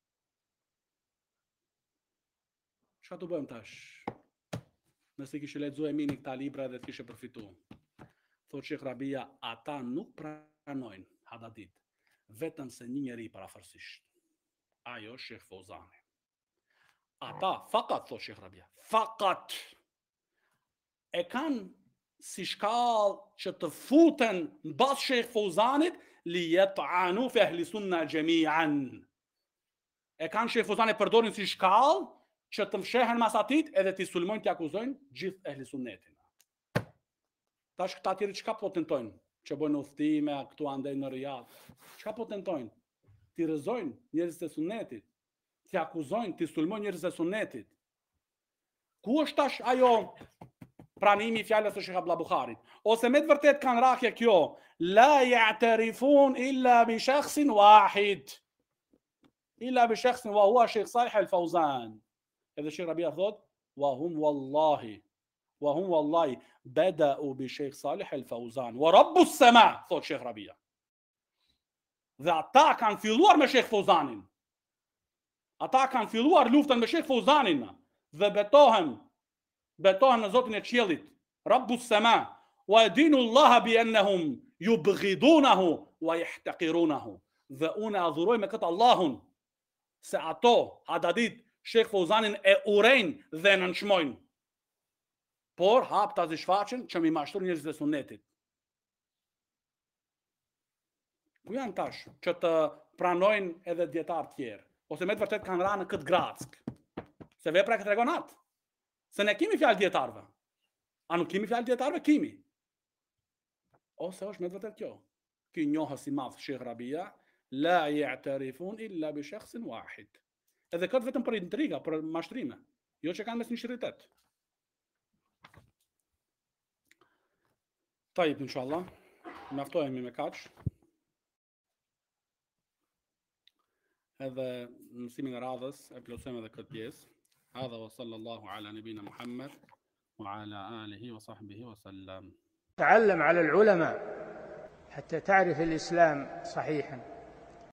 Çka do bëjmë tash? Nëse kishe lexuar Emini këta libra dhe kishe përfitu. Thot Sheikh Rabia, ata nuk pranojnë Haddadit, vetëm se një njeri parafërsisht. Ajo Sheikh Fawzani. Ata, fakat, thot Sheikh Rabia, fakat, e kanë si shkallë që të futen në bas Sheikh Fawzanit, li yat'anu fi ahli sunna jami'an. E kanë Sheikh Fawzani përdorin si shkallë që të mshehen mas atit edhe t'i sulmojnë t'i akuzojnë gjithë ehli sunnetin. Tash këta tjerë çka po tentojnë? Që bojnë udhëtime, këtu andej në Riyadh. Çka po tentojnë? T'i rrezojnë njerëzit e sunnetit, t'i akuzojnë, t'i sulmojnë njerëzit e sunnetit. Ku është tash ajo pranimi i fjalës së Sheikh Abdullah Bukharit? Ose me të vërtet kanë rrahje kjo لا يعترفون إلا بشخص واحد، إلا بشخص وهو الشيخ صالح الفوزان. هذا الشيخ ربيع ثوت وهم والله بدأوا بالشيخ صالح الفوزان ورب السماء ثوت شيخ ربيع. Dhe kan filluar me Shekh Fauzanin. Ata kan filluar luftën me Shekh Fauzanin dhe betohen në Zotin e Qiellit, Rabbus Sama, wa dinullaha bi annahum yubghidunahu wa yahtaqirunahu. Dhe unë adhuroj me këtë Allahun se ato adadit Shekh Fauzanin e urejnë dhe nënçmojnë. Por hap ta zishfaqen që mi mashtru njerëzit e Sunnetit. Ku janë tash që të pranojnë edhe dietar tjerë, ose me të vërtet kanë rënë në këtë grack. Se vepra që tregon atë. Se ne kemi fjalë dietarëve. A nuk kemi fjalë dietarëve? Kemi. Ose është me të vërtet kjo. Ky njohës i madh Sheikh Rabia, la ya'tarifun illa bi shakhsin wahid. Edhe këtë vetëm për intriga, për mashtrime, jo që kanë mes sinqeritet. Tajib, inshallah, mjaftohemi me kaq. Edhe mësimin e radhës e plotësojmë edhe këtë pjesë. Hadha wa sallallahu ala nabina Muhammad wa ala alihi wa sahbihi wa sallam. تعلم على العلماء حتى تعرف الإسلام صحيحا.